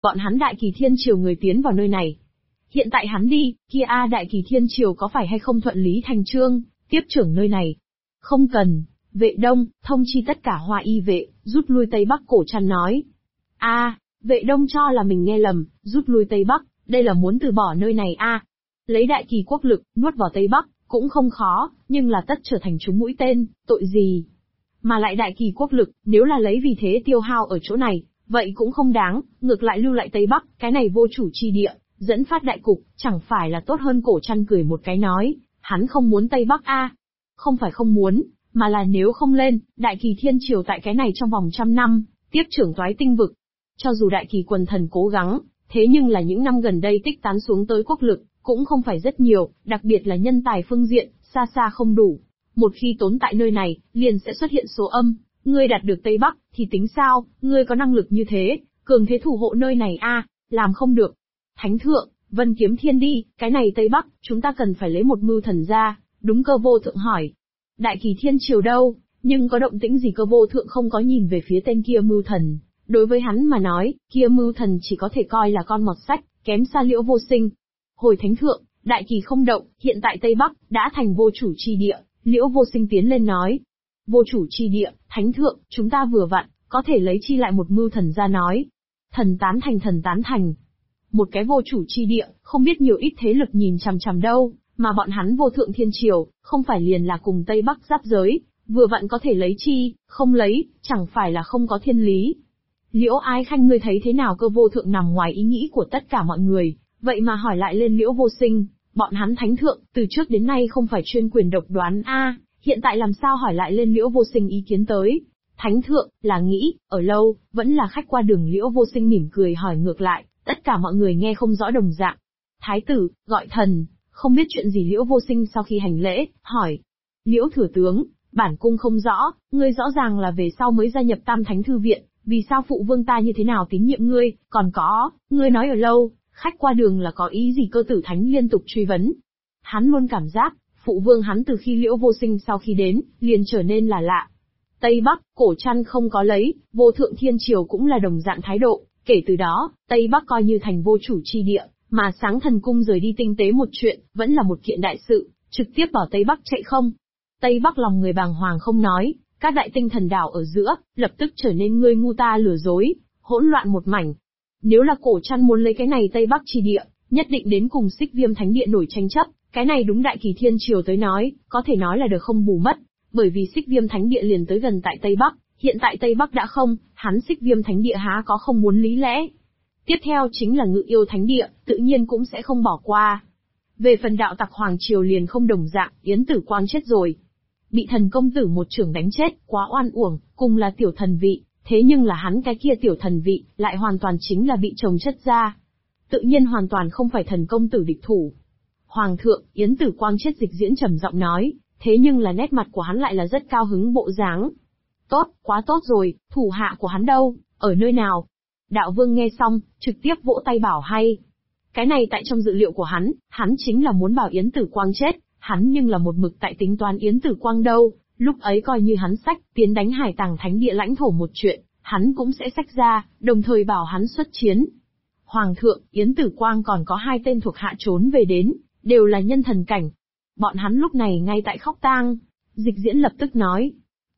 bọn hắn Đại Kỳ Thiên Triều người tiến vào nơi này. Hiện tại hắn đi, kia Đại Kỳ Thiên Triều có phải hay không thuận lý thành chương, tiếp trưởng nơi này? Không cần, Vệ Đông, thông chi tất cả Hoa Y vệ, rút lui Tây Bắc. Cổ Trăn nói. Vệ Đông cho là mình nghe lầm, rút lui Tây Bắc, đây là muốn từ bỏ nơi này lấy Đại Kỳ quốc lực, nuốt vào Tây Bắc, cũng không khó, nhưng là tất trở thành chúng mũi tên, tội gì? Mà lại Đại Kỳ quốc lực, nếu là lấy vì thế tiêu hao ở chỗ này, vậy cũng không đáng, ngược lại lưu lại Tây Bắc, cái này vô chủ chi địa, dẫn phát đại cục, chẳng phải là tốt hơn. Cổ Trăn cười một cái nói, hắn không muốn Tây Bắc Không phải không muốn, mà là nếu không lên, Đại Kỳ Thiên Triều tại cái này trong vòng 100 năm, tiếp trưởng Toái Tinh vực. Cho dù Đại Kỳ quần thần cố gắng, thế nhưng là những năm gần đây tích tán xuống tới quốc lực, cũng không phải rất nhiều, đặc biệt là nhân tài phương diện, xa xa không đủ. Một khi tốn tại nơi này, liền sẽ xuất hiện số âm, ngươi đạt được Tây Bắc, thì tính sao, ngươi có năng lực như thế, cường thế thủ hộ nơi này làm không được. Thánh thượng, Vân Kiếm Thiên đi, cái này Tây Bắc, chúng ta cần phải lấy một mưu thần ra, đúng. Cơ Vô Thượng hỏi. Đại Kỳ Thiên Triều đâu, nhưng có động tĩnh gì? Cơ Vô Thượng không có nhìn về phía tên kia mưu thần. Đối với hắn mà nói, kia mưu thần chỉ có thể coi là con mọt sách, kém xa Liễu Vô Sinh. Hồi Thánh thượng, Đại Kỳ không động, hiện tại Tây Bắc đã thành vô chủ chi địa. Liễu Vô Sinh tiến lên nói. Vô chủ chi địa, Thánh thượng, chúng ta vừa vặn, có thể lấy chi lại. Một mưu thần ra nói. Thần tán thành, thần tán thành. Một cái vô chủ chi địa, không biết nhiều ít thế lực nhìn chằm chằm đâu, mà bọn hắn Vô Thượng Thiên Triều, không phải liền là cùng Tây Bắc giáp giới, vừa vặn có thể lấy chi, không lấy, chẳng phải là không có thiên lý. Liễu Ái Khanh, ngươi thấy thế nào? Cơ Vô Thượng nằm ngoài ý nghĩ của tất cả mọi người, vậy mà hỏi lại lên Liễu Vô Sinh, bọn hắn Thánh thượng, từ trước đến nay không phải chuyên quyền độc đoán hiện tại làm sao hỏi lại lên Liễu Vô Sinh ý kiến tới? Thánh thượng, là nghĩ, ở lâu, vẫn là khách qua đường? Liễu Vô Sinh mỉm cười hỏi ngược lại, tất cả mọi người nghe không rõ đồng dạng. Thái tử, gọi thần, không biết chuyện gì? Liễu Vô Sinh sau khi hành lễ, hỏi. Liễu thừa tướng, bản cung không rõ, ngươi rõ ràng là về sau mới gia nhập Tam Thánh Thư Viện, vì sao phụ vương ta như thế nào tín nhiệm ngươi, còn có, ngươi nói ở lâu, khách qua đường là có ý gì? Cơ Tử Thánh liên tục truy vấn. Hắn luôn cảm giác, phụ vương hắn từ khi Liễu Vô Sinh sau khi đến, liền trở nên là lạ. Tây Bắc, Cổ Trăn không có lấy, Vô Thượng Thiên Triều cũng là đồng dạng thái độ, kể từ đó, Tây Bắc coi như thành vô chủ chi địa, mà Sáng Thần Cung rời đi tinh tế một chuyện, vẫn là một kiện đại sự, trực tiếp bảo Tây Bắc chạy không. Tây Bắc lòng người bàng hoàng không nói, các đại tinh thần đảo ở giữa, lập tức trở nên ngươi ngu ta lừa dối, hỗn loạn một mảnh. Nếu là Cổ Trăn muốn lấy cái này Tây Bắc chi địa, nhất định đến cùng Xích Viêm Thánh Địa nổi tranh chấp, cái này đúng Đại Kỳ Thiên Triều tới nói, có thể nói là được không bù mất, bởi vì Xích Viêm Thánh Địa liền tới gần tại Tây Bắc, hiện tại Tây Bắc đã không, hắn Xích Viêm Thánh Địa há có không muốn lý lẽ. Tiếp theo chính là Ngự Yêu Thánh Địa, tự nhiên cũng sẽ không bỏ qua. Về phần Đạo Tặc Hoàng Triều liền không đồng dạng, Yến Tử Quang chết rồi. Bị thần công tử một chưởng đánh chết, quá oan uổng, cùng là tiểu thần vị, thế nhưng là hắn cái kia tiểu thần vị, lại hoàn toàn chính là bị chồng chất ra. Tự nhiên hoàn toàn không phải thần công tử địch thủ. Hoàng thượng, Yến Tử Quang chết. Dịch Diễn trầm giọng nói, thế nhưng là nét mặt của hắn lại là rất cao hứng bộ dáng. Tốt, quá tốt rồi, thủ hạ của hắn đâu, ở nơi nào? Đạo Vương nghe xong, trực tiếp vỗ tay bảo hay. Cái này tại trong dự liệu của hắn chính là muốn bảo Yến Tử Quang chết, hắn nhưng là một mực tại tính toán Yến Tử Quang đâu, lúc ấy coi như hắn xách tiến đánh Hải Tàng Thánh Địa lãnh thổ một chuyện, hắn cũng sẽ xách ra, đồng thời bảo hắn xuất chiến. Hoàng thượng, Yến Tử Quang còn có 2 tên thuộc hạ trốn về đến, đều là nhân thần cảnh. Bọn hắn lúc này ngay tại khóc tang. Dịch Diễn lập tức nói.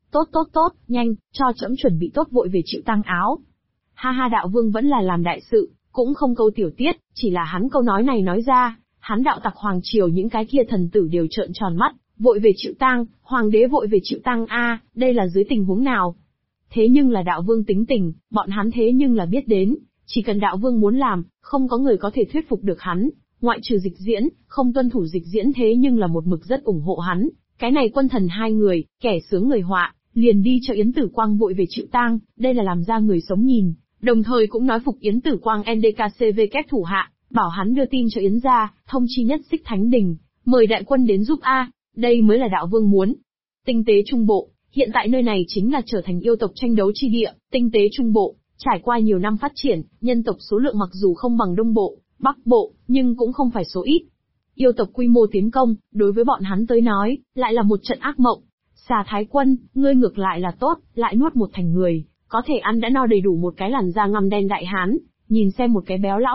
Tốt, nhanh, cho trẫm chuẩn bị tốt vội về chịu tang áo. Ha ha, Đạo Vương vẫn là làm đại sự, cũng không câu tiểu tiết, chỉ là hắn câu nói này nói ra, hắn Đạo Tặc Hoàng Triều những cái kia thần tử đều trợn tròn mắt, vội về chịu tang, hoàng đế vội về chịu tang đây là dưới tình huống nào? Thế nhưng là Đạo Vương tính tình, bọn hắn thế nhưng là biết đến, chỉ cần Đạo Vương muốn làm, không có người có thể thuyết phục được hắn, ngoại trừ Dịch Diễn, không tuân thủ Dịch Diễn thế nhưng là một mực rất ủng hộ hắn, cái này quân thần 2 người, kẻ sướng người họa, liền đi cho Yến Tử Quang vội về chịu tang, đây là làm ra người sống nhìn, đồng thời cũng nói phục Yến Tử Quang NDKCV các thủ hạ, bảo hắn đưa tin cho Yến gia, thông chi Nhất Xích Thánh Đình, mời đại quân đến giúp đây mới là Đạo Vương muốn. Tinh tế Trung Bộ, hiện tại nơi này chính là trở thành yêu tộc tranh đấu chi địa, tinh tế Trung Bộ, trải qua nhiều năm phát triển, nhân tộc số lượng mặc dù không bằng Đông Bộ, Bắc Bộ, nhưng cũng không phải số ít. Yêu tộc quy mô tiến công, đối với bọn hắn tới nói, lại là một trận ác mộng. Xà Thái Quân, ngươi ngược lại là tốt, lại nuốt một thành người, có thể ăn đã no đầy đủ một cái làn da ngăm đen đại hán, nhìn xem một cái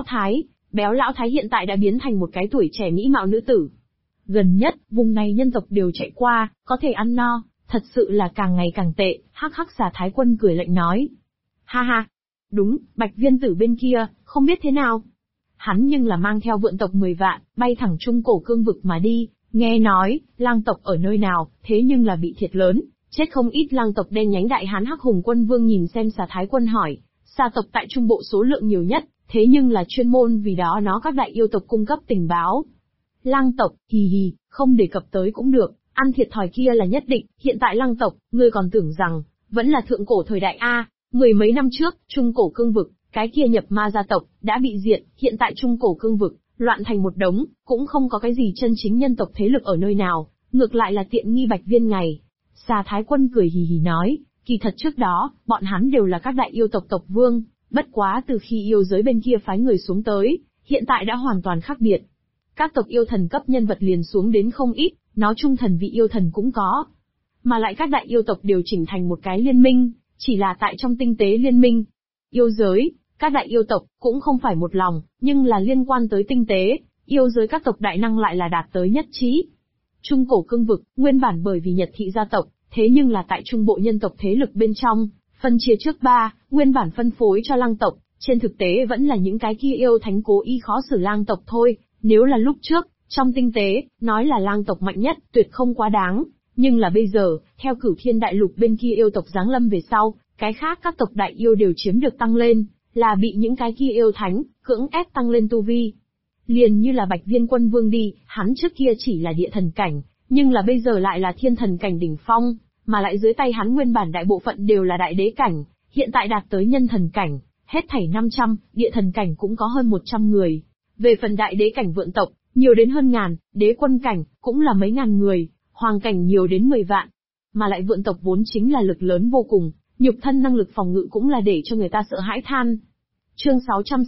béo lão thái hiện tại đã biến thành một cái tuổi trẻ mỹ mạo nữ tử. Gần nhất, vùng này nhân tộc đều chạy qua, có thể ăn no, thật sự là càng ngày càng tệ, hắc hắc Xà Thái Quân cười lạnh nói. Ha ha, đúng, Bạch Viên Tử bên kia, không biết thế nào. Hắn nhưng là mang theo vượn tộc 10 vạn, bay thẳng Trung Cổ Cương vực mà đi, nghe nói, lang tộc ở nơi nào, thế nhưng là bị thiệt lớn, chết không ít lang tộc đen nhánh. Đại Hán Hắc Hùng Quân Vương nhìn xem Xà Thái Quân hỏi, Xà tộc tại Trung Bộ số lượng nhiều nhất, thế nhưng là chuyên môn vì đó nó các đại yêu tộc cung cấp tình báo. Lang tộc, hì hì, không đề cập tới cũng được, ăn thiệt thòi kia là nhất định. Hiện tại lang tộc, ngươi còn tưởng rằng vẫn là thượng cổ thời đại a? Mười mấy năm trước, Trung Cổ Cương vực, cái kia nhập ma gia tộc đã bị diệt, hiện tại Trung Cổ Cương vực loạn thành một đống, cũng không có cái gì chân chính nhân tộc thế lực ở nơi nào, ngược lại là tiện nghi Bạch Viên ngày. Xà Thái Quân cười hì hì nói, kỳ thật trước đó, bọn hắn đều là các đại yêu tộc tộc vương, bất quá từ khi yêu giới bên kia phái người xuống tới, hiện tại đã hoàn toàn khác biệt. Các tộc yêu thần cấp nhân vật liền xuống đến không ít, nói chung thần vị yêu thần cũng có. Mà lại các đại yêu tộc đều chỉnh thành một cái liên minh, chỉ là tại trong tinh tế liên minh. Yêu giới, các đại yêu tộc cũng không phải một lòng, nhưng là liên quan tới tinh tế, yêu giới các tộc đại năng lại là đạt tới nhất trí. Trung Cổ Cương vực, nguyên bản bởi vì Nhật thị gia tộc, thế nhưng là tại trung bộ nhân tộc thế lực bên trong, phân chia trước nguyên bản phân phối cho lang tộc, trên thực tế vẫn là những cái kia yêu thánh cố ý khó xử lang tộc thôi. Nếu là lúc trước, trong tinh tế, nói là lang tộc mạnh nhất, tuyệt không quá đáng. Nhưng là bây giờ, theo Cửu Thiên Đại Lục bên kia yêu tộc giáng lâm về sau, cái khác các tộc đại yêu đều chiếm được tăng lên, là bị những cái kia yêu thánh, cưỡng ép tăng lên tu vi. Liền như là Bạch Viên Quân Vương đi, hắn trước kia chỉ là địa thần cảnh, nhưng là bây giờ lại là thiên thần cảnh đỉnh phong, mà lại dưới tay hắn nguyên bản đại bộ phận đều là đại đế cảnh, hiện tại đạt tới nhân thần cảnh, hết thảy 500, địa thần cảnh cũng có hơn 100 người. Về phần đại đế cảnh vượn tộc, nhiều đến hơn ngàn, đế quân cảnh, cũng là mấy ngàn người, hoàng cảnh nhiều đến 10 vạn. Mà lại vượn tộc vốn chính là lực lớn vô cùng, nhục thân năng lực phòng ngự cũng là để cho người ta sợ hãi than. Chương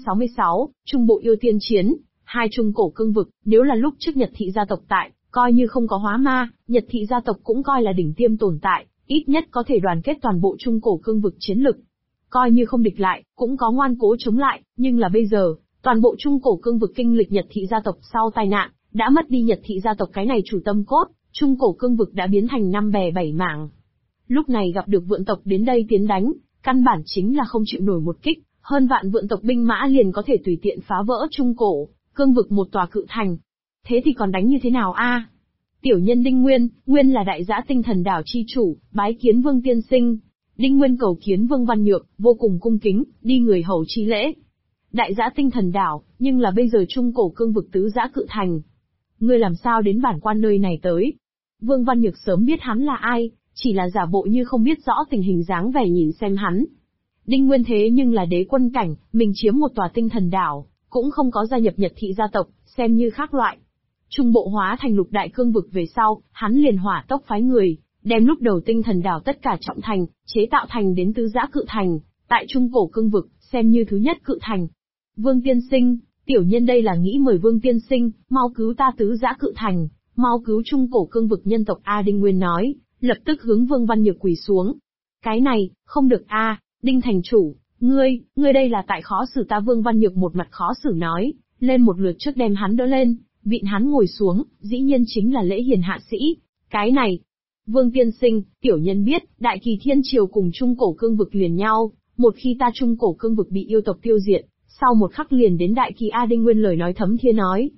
666, Trung Bộ yêu tiên chiến, hai Trung Cổ Cương vực, nếu là lúc trước Nhật thị gia tộc tại, coi như không có hóa ma, Nhật thị gia tộc cũng coi là đỉnh tiêm tồn tại, ít nhất có thể đoàn kết toàn bộ Trung Cổ Cương vực chiến lực. Coi như không địch lại, cũng có ngoan cố chống lại, nhưng là bây giờ, toàn bộ Trung Cổ Cương vực kinh lịch Nhật thị gia tộc sau tai nạn, đã mất đi Nhật thị gia tộc cái này chủ tâm cốt, Trung Cổ Cương vực đã biến thành 5 bè 7 mảng. Lúc này gặp được vượn tộc đến đây tiến đánh, căn bản chính là không chịu nổi một kích, hơn vạn vượn tộc binh mã liền có thể tùy tiện phá vỡ Trung Cổ Cương vực một tòa cự thành. Thế thì còn đánh như thế nào a? Tiểu nhân Đinh Nguyên, nguyên là đại dã tinh thần đảo chi chủ, bái kiến Vương tiên sinh. Đinh Nguyên cầu kiến Vương Văn Nhược, vô cùng cung kính, đi người hầu chi lễ. Đại dã tinh thần đảo, nhưng là bây giờ Trung Cổ Cương vực tứ dã cự thành. Ngươi làm sao đến bản quan nơi này tới? Vương Văn Nhược sớm biết hắn là ai, chỉ là giả bộ như không biết rõ tình hình dáng vẻ nhìn xem hắn. Đinh Nguyên thế nhưng là đế quân cảnh, mình chiếm một tòa tinh thần đảo, cũng không có gia nhập Nhật thị gia tộc, xem như khác loại. Trung bộ hóa thành lục đại cương vực về sau, hắn liền hỏa tốc phái người, đem lúc đầu tinh thần đảo tất cả trọng thành, chế tạo thành đến tứ dã cự thành, tại Trung Cổ Cương vực, xem như thứ nhất cự thành. Vương tiên sinh, tiểu nhân đây là nghĩ mời Vương tiên sinh, mau cứu ta tứ dã cự thành, mau cứu Trung Cổ Cương vực nhân tộc A. Đinh Nguyên nói, lập tức hướng Vương Văn Nhược quỳ xuống. Cái này, không được a, Đinh thành chủ, ngươi đây là tại khó xử ta. Vương Văn Nhược một mặt khó xử nói, lên một lượt trước đem hắn đỡ lên, vịn hắn ngồi xuống, dĩ nhiên chính là lễ hiền hạ sĩ. Cái này, Vương tiên sinh, tiểu nhân biết, Đại Kỳ Thiên Triều cùng Trung Cổ Cương vực liền nhau, một khi ta Trung Cổ Cương vực bị yêu tộc tiêu diệt, sau một khắc liền đến Đại Kỳ. A. Đinh Nguyên lời nói thấm thía nói.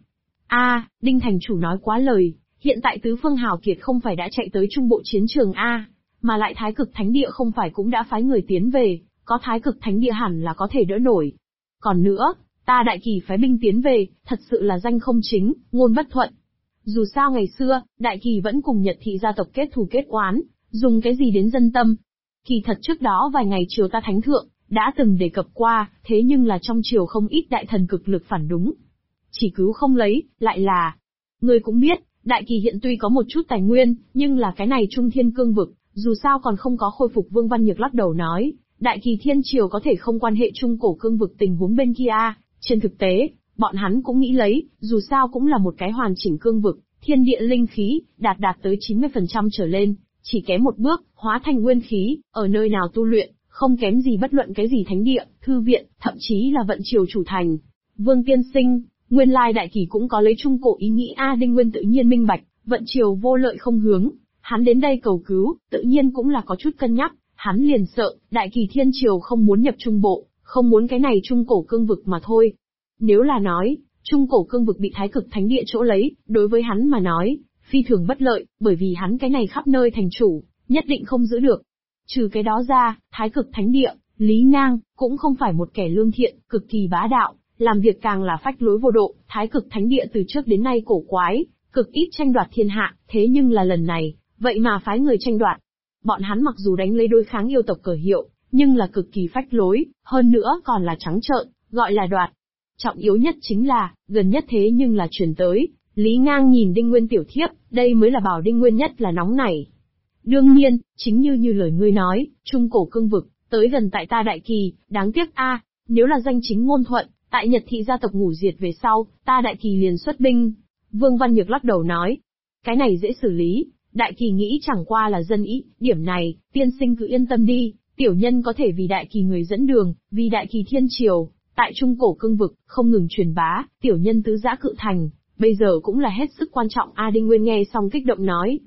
Đinh thành chủ nói quá lời, hiện tại tứ phương hào kiệt không phải đã chạy tới Trung Bộ chiến trường a, mà lại Thái Cực Thánh Địa không phải cũng đã phái người tiến về, có Thái Cực Thánh Địa hẳn là có thể đỡ nổi. Còn nữa, ta Đại Kỳ phái binh tiến về, thật sự là danh không chính, ngôn bất thuận. Dù sao ngày xưa, Đại Kỳ vẫn cùng Nhật thị gia tộc kết thù kết oán, dùng cái gì đến dân tâm. Kỳ thật trước đó vài ngày triều ta thánh thượng, đã từng đề cập qua, thế nhưng là trong triều không ít đại thần cực lực phản đúng. Chỉ cứu không lấy, lại là... Ngươi cũng biết, Đại Kỳ hiện tuy có một chút tài nguyên, nhưng là cái này Trung Thiên Cương vực, dù sao còn không có khôi phục. Vương Văn Nhược lắc đầu nói, Đại Kỳ Thiên Triều có thể không quan hệ Trung Cổ Cương vực tình huống bên kia. Trên thực tế, bọn hắn cũng nghĩ lấy, dù sao cũng là một cái hoàn chỉnh cương vực, thiên địa linh khí, đạt tới 90% trở lên, chỉ kém một bước, hóa thành nguyên khí, ở nơi nào tu luyện, không kém gì bất luận cái gì thánh địa, thư viện, thậm chí là vận triều chủ thành. Vương tiên sinh, nguyên lai đại kỳ cũng có lấy trung cổ ý nghĩ a. Đinh Nguyên tự nhiên minh bạch, vận triều vô lợi không hướng, hắn đến đây cầu cứu, tự nhiên cũng là có chút cân nhắc, hắn liền sợ, đại kỳ thiên triều không muốn nhập trung bộ, không muốn cái này trung cổ cương vực mà thôi. Nếu là nói, trung cổ cương vực bị thái cực thánh địa chỗ lấy, đối với hắn mà nói, phi thường bất lợi, bởi vì hắn cái này khắp nơi thành chủ, nhất định không giữ được. Trừ cái đó ra, thái cực thánh địa, Lý Ngang, cũng không phải một kẻ lương thiện, cực kỳ bá đạo, làm việc càng là phách lối vô độ, thái cực thánh địa từ trước đến nay cổ quái, cực ít tranh đoạt thiên hạ, thế nhưng là lần này, vậy mà phái người tranh đoạt. Bọn hắn mặc dù đánh lấy đối kháng yêu tộc cờ hiệu, nhưng là cực kỳ phách lối, hơn nữa còn là trắng trợn, gọi là đoạt. Trọng yếu nhất chính là, gần nhất thế nhưng là truyền tới, Lý Ngang nhìn Đinh Nguyên tiểu thiếp, đây mới là bảo Đinh Nguyên nhất là nóng nảy. Đương nhiên, chính như lời ngươi nói, trung cổ cương vực, tới gần tại ta đại kỳ, đáng tiếc a, nếu là danh chính ngôn thuận, tại Nhật thị gia tộc ngủ diệt về sau, ta đại kỳ liền xuất binh. Vương Văn Nhược lắc đầu nói, cái này dễ xử lý, đại kỳ nghĩ chẳng qua là dân ý, điểm này, tiên sinh cứ yên tâm đi, tiểu nhân có thể vì đại kỳ người dẫn đường, vì đại kỳ thiên triều, tại trung cổ cương vực, không ngừng truyền bá, tiểu nhân tứ giã cự thành, bây giờ cũng là hết sức quan trọng a. Đinh Nguyên nghe xong kích động nói,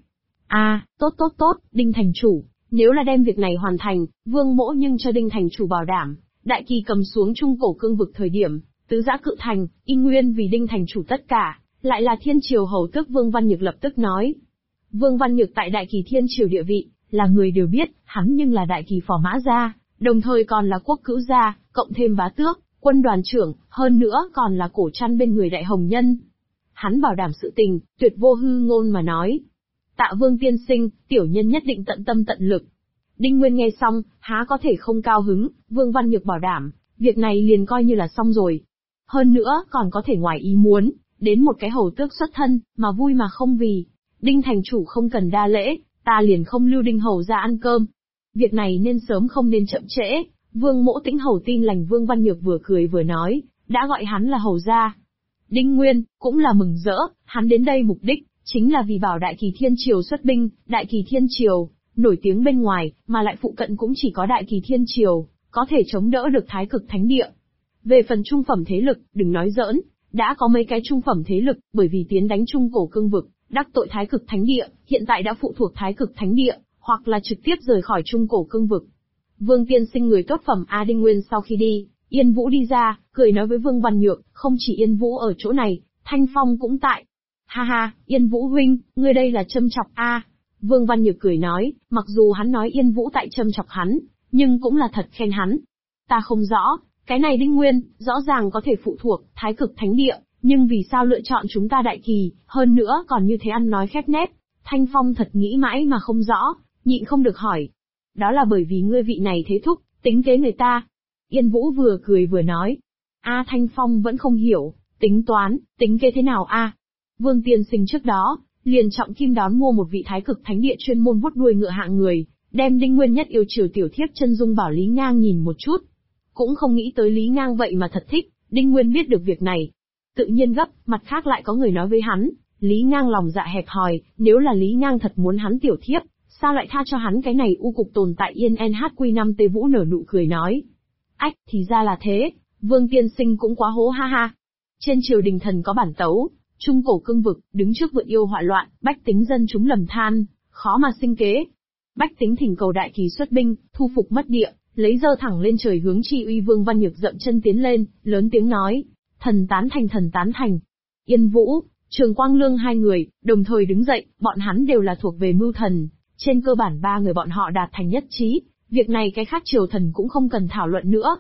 tốt, Đinh thành chủ, nếu là đem việc này hoàn thành, Vương mỗ nhưng cho Đinh thành chủ bảo đảm, đại kỳ cầm xuống trung cổ cương vực thời điểm, tứ giã cự thành, y nguyên vì Đinh thành chủ tất cả, lại là thiên triều hầu tước. Vương Văn Nhược lập tức nói, Vương Văn Nhược tại đại kỳ thiên triều địa vị, là người đều biết, hắn nhưng là đại kỳ phò mã gia, đồng thời còn là quốc cữu gia, cộng thêm bá tước, quân đoàn trưởng, hơn nữa còn là cổ trăn bên người đại hồng nhân. Hắn bảo đảm sự tình, tuyệt vô hư ngôn mà nói. Tạ Vương tiên sinh, tiểu nhân nhất định tận tâm tận lực. Đinh Nguyên nghe xong, há có thể không cao hứng, Vương Văn Nhược bảo đảm, việc này liền coi như là xong rồi. Hơn nữa, còn có thể ngoài ý muốn, đến một cái hầu tước xuất thân, mà vui mà không vì. Đinh thành chủ không cần đa lễ, ta liền không lưu Đinh hầu ra ăn cơm. Việc này nên sớm không nên chậm trễ. Vương Mỗ Tĩnh hầu tin lành. Vương Văn Nhược vừa cười vừa nói, đã gọi hắn là hầu gia. Đinh Nguyên, cũng là mừng rỡ, hắn đến đây mục đích, chính là vì bảo đại kỳ thiên triều xuất binh. Đại kỳ thiên triều, nổi tiếng bên ngoài, mà lại phụ cận cũng chỉ có đại kỳ thiên triều, có thể chống đỡ được thái cực thánh địa. Về phần trung phẩm thế lực, đừng nói giỡn, đã có mấy cái trung phẩm thế lực, bởi vì tiến đánh trung cổ cương vực, đắc tội thái cực thánh địa, hiện tại đã phụ thuộc thái cực thánh địa, hoặc là trực tiếp rời khỏi trung cổ cương vực. Vương tiên sinh người tốt phẩm a. Đinh Nguyên sau khi đi, Yên Vũ đi ra, cười nói với Vương Văn Nhược, không chỉ Yên Vũ ở chỗ này, Thanh Phong cũng tại. Ha ha, Yên Vũ huynh, ngươi đây là châm chọc a. Vương Văn Nhược cười nói, mặc dù hắn nói Yên Vũ tại châm chọc hắn, nhưng cũng là thật khen hắn. Ta không rõ, cái này Đinh Nguyên, rõ ràng có thể phụ thuộc thái cực thánh địa, nhưng vì sao lựa chọn chúng ta đại kỳ, hơn nữa còn như thế ăn nói khép nép. Thanh Phong thật nghĩ mãi mà không rõ, nhịn không được hỏi. Đó là bởi vì ngươi vị này thế thúc, tính kế người ta. Yên Vũ vừa cười vừa nói. A Thanh Phong vẫn không hiểu, tính toán, tính kế thế nào a? Vương tiên sinh trước đó, liền trọng kim đón mua một vị thái cực thánh địa chuyên môn vuốt đuôi ngựa hạng người, đem Đinh Nguyên nhất yêu chiều tiểu thiếp chân dung bảo Lý Ngang nhìn một chút. Cũng không nghĩ tới Lý Ngang vậy mà thật thích, Đinh Nguyên biết được việc này. Tự nhiên gấp, mặt khác lại có người nói với hắn, Lý Ngang lòng dạ hẹp hòi, nếu là Lý Ngang thật muốn hắn tiểu thiếp, sao lại tha cho hắn cái này u cục tồn tại yên NHQ5 Tê Vũ nở nụ cười nói. Ách, thì ra là thế, Vương tiên sinh cũng quá hố ha ha. Trên triều đình thần có bản tấu, trung cổ cương vực, đứng trước vượn yêu họa loạn, bách tính dân chúng lầm than, khó mà sinh kế. Bách tính thỉnh cầu đại kỳ xuất binh, thu phục mất địa, lấy dơ thẳng lên trời hướng chi uy. Vương Văn Nhược dậm chân tiến lên, lớn tiếng nói, thần tán thành, thần tán thành. Yên Vũ, Trường Quang Lương hai người, đồng thời đứng dậy, bọn hắn đều là thuộc về mưu thần, trên cơ bản ba người bọn họ đạt thành nhất trí, việc này cái khác triều thần cũng không cần thảo luận nữa.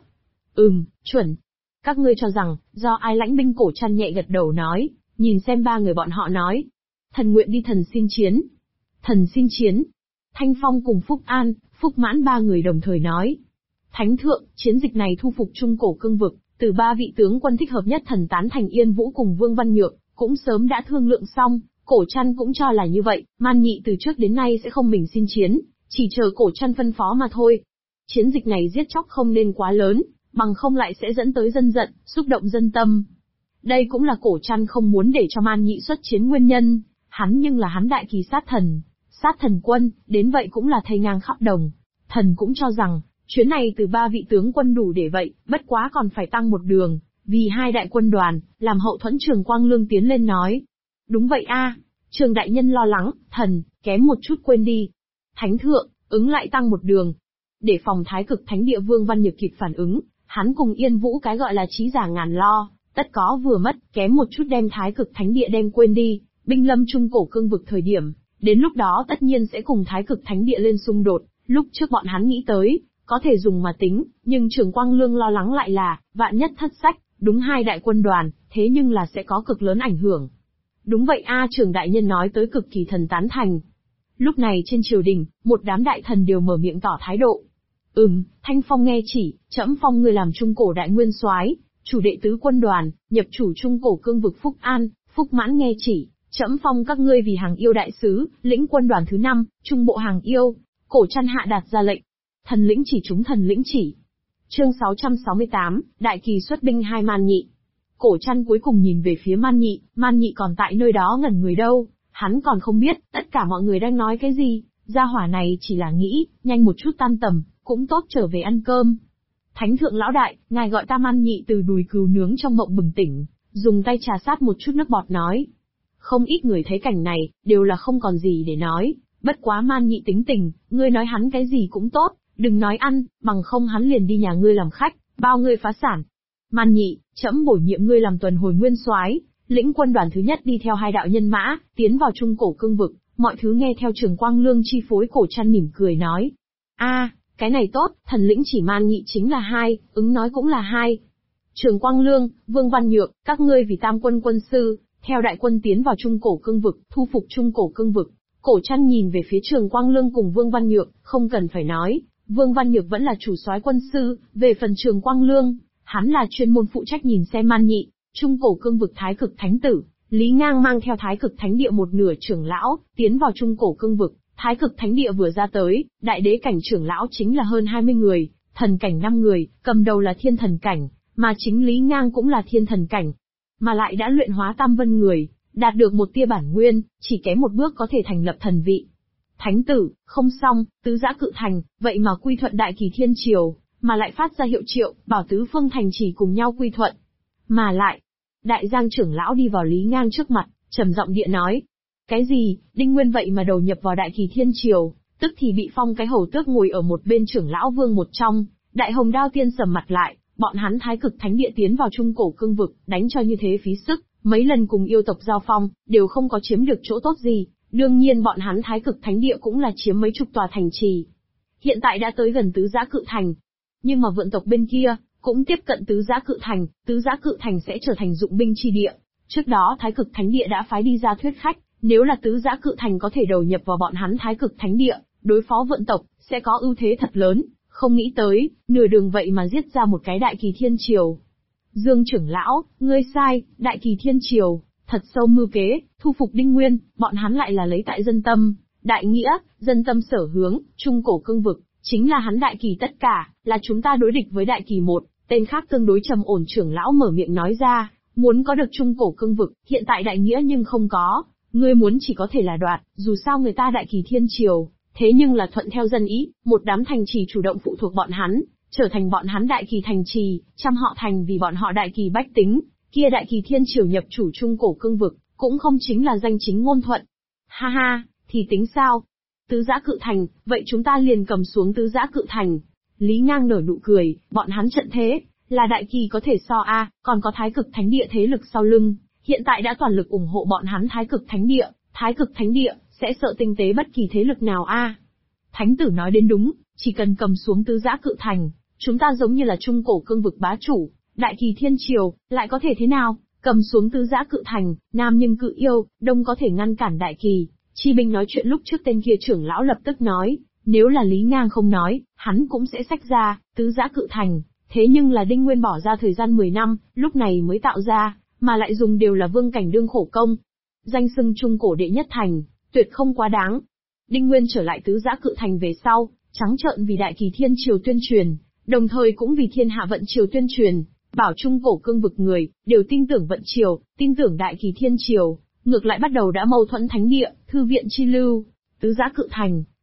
Chuẩn. Các ngươi cho rằng, do ai lãnh binh? Cổ Trăn nhẹ gật đầu nói, nhìn xem ba người bọn họ nói. Thần nguyện đi thần xin chiến. Thần xin chiến. Thanh Phong cùng Phúc An, Phúc Mãn ba người đồng thời nói. Thánh thượng, chiến dịch này thu phục trung cổ cương vực, từ ba vị tướng quân thích hợp nhất thần tán thành. Yên Vũ cùng Vương Văn Nhược, cũng sớm đã thương lượng xong, Cổ Trăn cũng cho là như vậy, Man Nhị từ trước đến nay sẽ không mình xin chiến, chỉ chờ Cổ Trăn phân phó mà thôi. Chiến dịch này giết chóc không nên quá lớn, bằng không lại sẽ dẫn tới dân giận, xúc động dân tâm. Đây cũng là Cổ Trăn không muốn để cho Man Nhị xuất chiến nguyên nhân, hắn nhưng là hắn đại kỳ sát thần quân, đến vậy cũng là thây ngang khắp đồng. Thần cũng cho rằng, Chuyến này từ 3 vị tướng quân đủ để vậy, bất quá còn phải tăng một đường, vì 2 đại quân đoàn, làm hậu thuẫn Trường Quang Lương tiến lên nói. Đúng vậy a, Trường đại nhân lo lắng, thần, kém một chút quên đi. Thánh thượng, ứng lại tăng một đường. Để phòng Thái Cực Thánh Địa Vương Văn Nhược kịp phản ứng, hắn cùng Yên Vũ cái gọi là trí giả ngàn lo, tất có vừa mất, kém một chút đem Thái Cực Thánh Địa đem quên đi, binh lâm trung cổ cương vực thời điểm, đến lúc đó tất nhiên sẽ cùng Thái Cực Thánh Địa lên xung đột, lúc trước bọn hắn nghĩ tới, có thể dùng mà tính, nhưng Trường Quang Lương lo lắng lại là, vạn nhất thất sách, đúng 2 đại quân đoàn, thế nhưng là sẽ có cực lớn ảnh hưởng. Đúng vậy a, Trường đại nhân nói tới cực kỳ thần tán thành. Lúc này trên triều đình, một đám đại thần đều mở miệng tỏ thái độ. Thanh Phong nghe chỉ, trẫm phong người làm trung cổ đại nguyên soái, chủ đệ tứ quân đoàn, nhập chủ trung cổ cương vực Phúc An. Phúc Mãn nghe chỉ, trẫm phong các ngươi vì hàng yêu đại sứ, lĩnh quân đoàn thứ 5, trung bộ hàng yêu. Cổ Trăn hạ đạt ra lệnh. Thần lĩnh chỉ chúng thần lĩnh chỉ. Chương 668, đại kỳ xuất binh 2 Man Nhị. Cổ Trăn cuối cùng nhìn về phía Man Nhị còn tại nơi đó ngẩn người đâu, hắn còn không biết, tất cả mọi người đang nói cái gì, gia hỏa này chỉ là nghĩ, nhanh một chút tan tầm, cũng tốt trở về ăn cơm. Thánh thượng lão đại, ngài gọi ta Man Nhị từ đùi cừu nướng trong mộng bừng tỉnh, dùng tay trà sát một chút nước bọt nói. Không ít người thấy cảnh này, đều là không còn gì để nói, bất quá Man Nhị tính tình, ngươi nói hắn cái gì cũng tốt, đừng nói ăn, bằng không hắn liền đi nhà ngươi làm khách, bao ngươi phá sản. Man Nhị, trẫm bổ nhiệm ngươi làm tuần hồi nguyên soái, lĩnh quân đoàn thứ nhất đi theo 2 đạo nhân mã, tiến vào trung cổ cương vực, mọi thứ nghe theo Trường Quang Lương chi phối. Cổ Trăn mỉm cười nói. Cái này tốt, thần lĩnh chỉ Man Nhị chính là 2, ứng nói cũng là 2. Trường Quang Lương, Vương Văn Nhược, các ngươi vì tam quân quân sư, theo đại quân tiến vào trung cổ cương vực, thu phục trung cổ cương vực. Cổ Trăn nhìn về phía Trường Quang Lương cùng Vương Văn Nhược, không cần phải nói, Vương Văn Nhược vẫn là chủ soái quân sư, về phần Trường Quang Lương, hắn là chuyên môn phụ trách nhìn xem Man Nhị, trung cổ cương vực Thái Cực Thánh Tử. Lý Ngang mang theo Thái Cực Thánh Địa một nửa trưởng lão, tiến vào trung cổ cương vực. Thái Cực Thánh Địa vừa ra tới, đại đế cảnh trưởng lão chính là hơn 20 người, thần cảnh 5 người, cầm đầu là thiên thần cảnh, mà chính Lý Ngang cũng là thiên thần cảnh. Mà lại đã luyện hóa tam vân người, đạt được một tia bản nguyên, chỉ kém một bước có thể thành lập thần vị. Thánh tử, không xong, tứ giã cự thành, vậy mà quy thuận đại kỳ thiên triều, mà lại phát ra hiệu triệu, bảo tứ phương thành chỉ cùng nhau quy thuận. Mà lại, đại giang trưởng lão đi vào Lý Ngang trước mặt, trầm giọng địa nói. Cái gì, Đinh Nguyên vậy mà đầu nhập vào đại kỳ thiên triều, tức thì bị phong cái hầu tước ngồi ở một bên trưởng lão vương một trong, đại hồng đao tiên sầm mặt lại, bọn hắn Thái Cực Thánh Địa tiến vào trung cổ cương vực, đánh cho như thế phí sức, mấy lần cùng yêu tộc giao phong, đều không có chiếm được chỗ tốt gì, đương nhiên bọn hắn Thái Cực Thánh Địa cũng là chiếm mấy chục tòa thành trì. Hiện tại đã tới gần tứ giã cự thành, nhưng mà vượn tộc bên kia, cũng tiếp cận tứ giã cự thành sẽ trở thành dụng binh chi địa. Trước đó Thái Cực Thánh Địa đã phái đi ra thuyết khách, nếu là tứ giã cự thành có thể đầu nhập vào bọn hắn Thái Cực Thánh Địa, đối phó vượn tộc, sẽ có ưu thế thật lớn, không nghĩ tới, nửa đường vậy mà giết ra một cái đại kỳ thiên triều. Dương trưởng lão, ngươi sai, đại kỳ thiên triều, thật sâu mưu kế, thu phục Đinh Nguyên, bọn hắn lại là lấy tại dân tâm, đại nghĩa, dân tâm sở hướng, trung cổ cương vực, chính là hắn đại kỳ tất cả, là chúng ta đối địch với đại kỳ một. Tên khác tương đối trầm ổn trưởng lão mở miệng nói ra, muốn có được trung cổ cương vực, hiện tại đại nghĩa nhưng không có, ngươi muốn chỉ có thể là đoạt, dù sao người ta đại kỳ thiên triều, thế nhưng là thuận theo dân ý, một đám thành trì chủ động phụ thuộc bọn hắn, trở thành bọn hắn đại kỳ thành trì, trăm họ thành vì bọn họ đại kỳ bách tính, kia đại kỳ thiên triều nhập chủ trung cổ cương vực, cũng không chính là danh chính ngôn thuận. Ha ha, thì tính sao? Tứ giã cự thành, vậy chúng ta liền cầm xuống tứ giã cự thành. Lý Ngang nở nụ cười, bọn hắn trận thế, là đại kỳ có thể so còn có Thái Cực Thánh Địa thế lực sau lưng, hiện tại đã toàn lực ủng hộ bọn hắn Thái Cực Thánh Địa, sẽ sợ tinh tế bất kỳ thế lực nào Thánh tử nói đến đúng, chỉ cần cầm xuống tứ giã cự thành, chúng ta giống như là trung cổ cương vực bá chủ, đại kỳ thiên triều, lại có thể thế nào, cầm xuống tứ giã cự thành, nam nhưng cự yêu, đông có thể ngăn cản đại kỳ. Chi binh nói chuyện lúc trước tên kia trưởng lão lập tức nói, nếu là Lý Ngang không nói, hắn cũng sẽ xách ra, tứ giã cự thành, thế nhưng là Đinh Nguyên bỏ ra thời gian 10 năm, lúc này mới tạo ra, mà lại dùng đều là vương cảnh đương khổ công. Danh xưng trung cổ đệ nhất thành, tuyệt không quá đáng. Đinh Nguyên trở lại tứ giã cự thành về sau, trắng trợn vì đại kỳ thiên triều tuyên truyền, đồng thời cũng vì thiên hạ vận triều tuyên truyền, bảo trung cổ cương vực người, đều tin tưởng vận triều, tin tưởng đại kỳ thiên triều, ngược lại bắt đầu đã mâu thuẫn thánh địa, thư viện chi lưu. Tứ giã cự thành,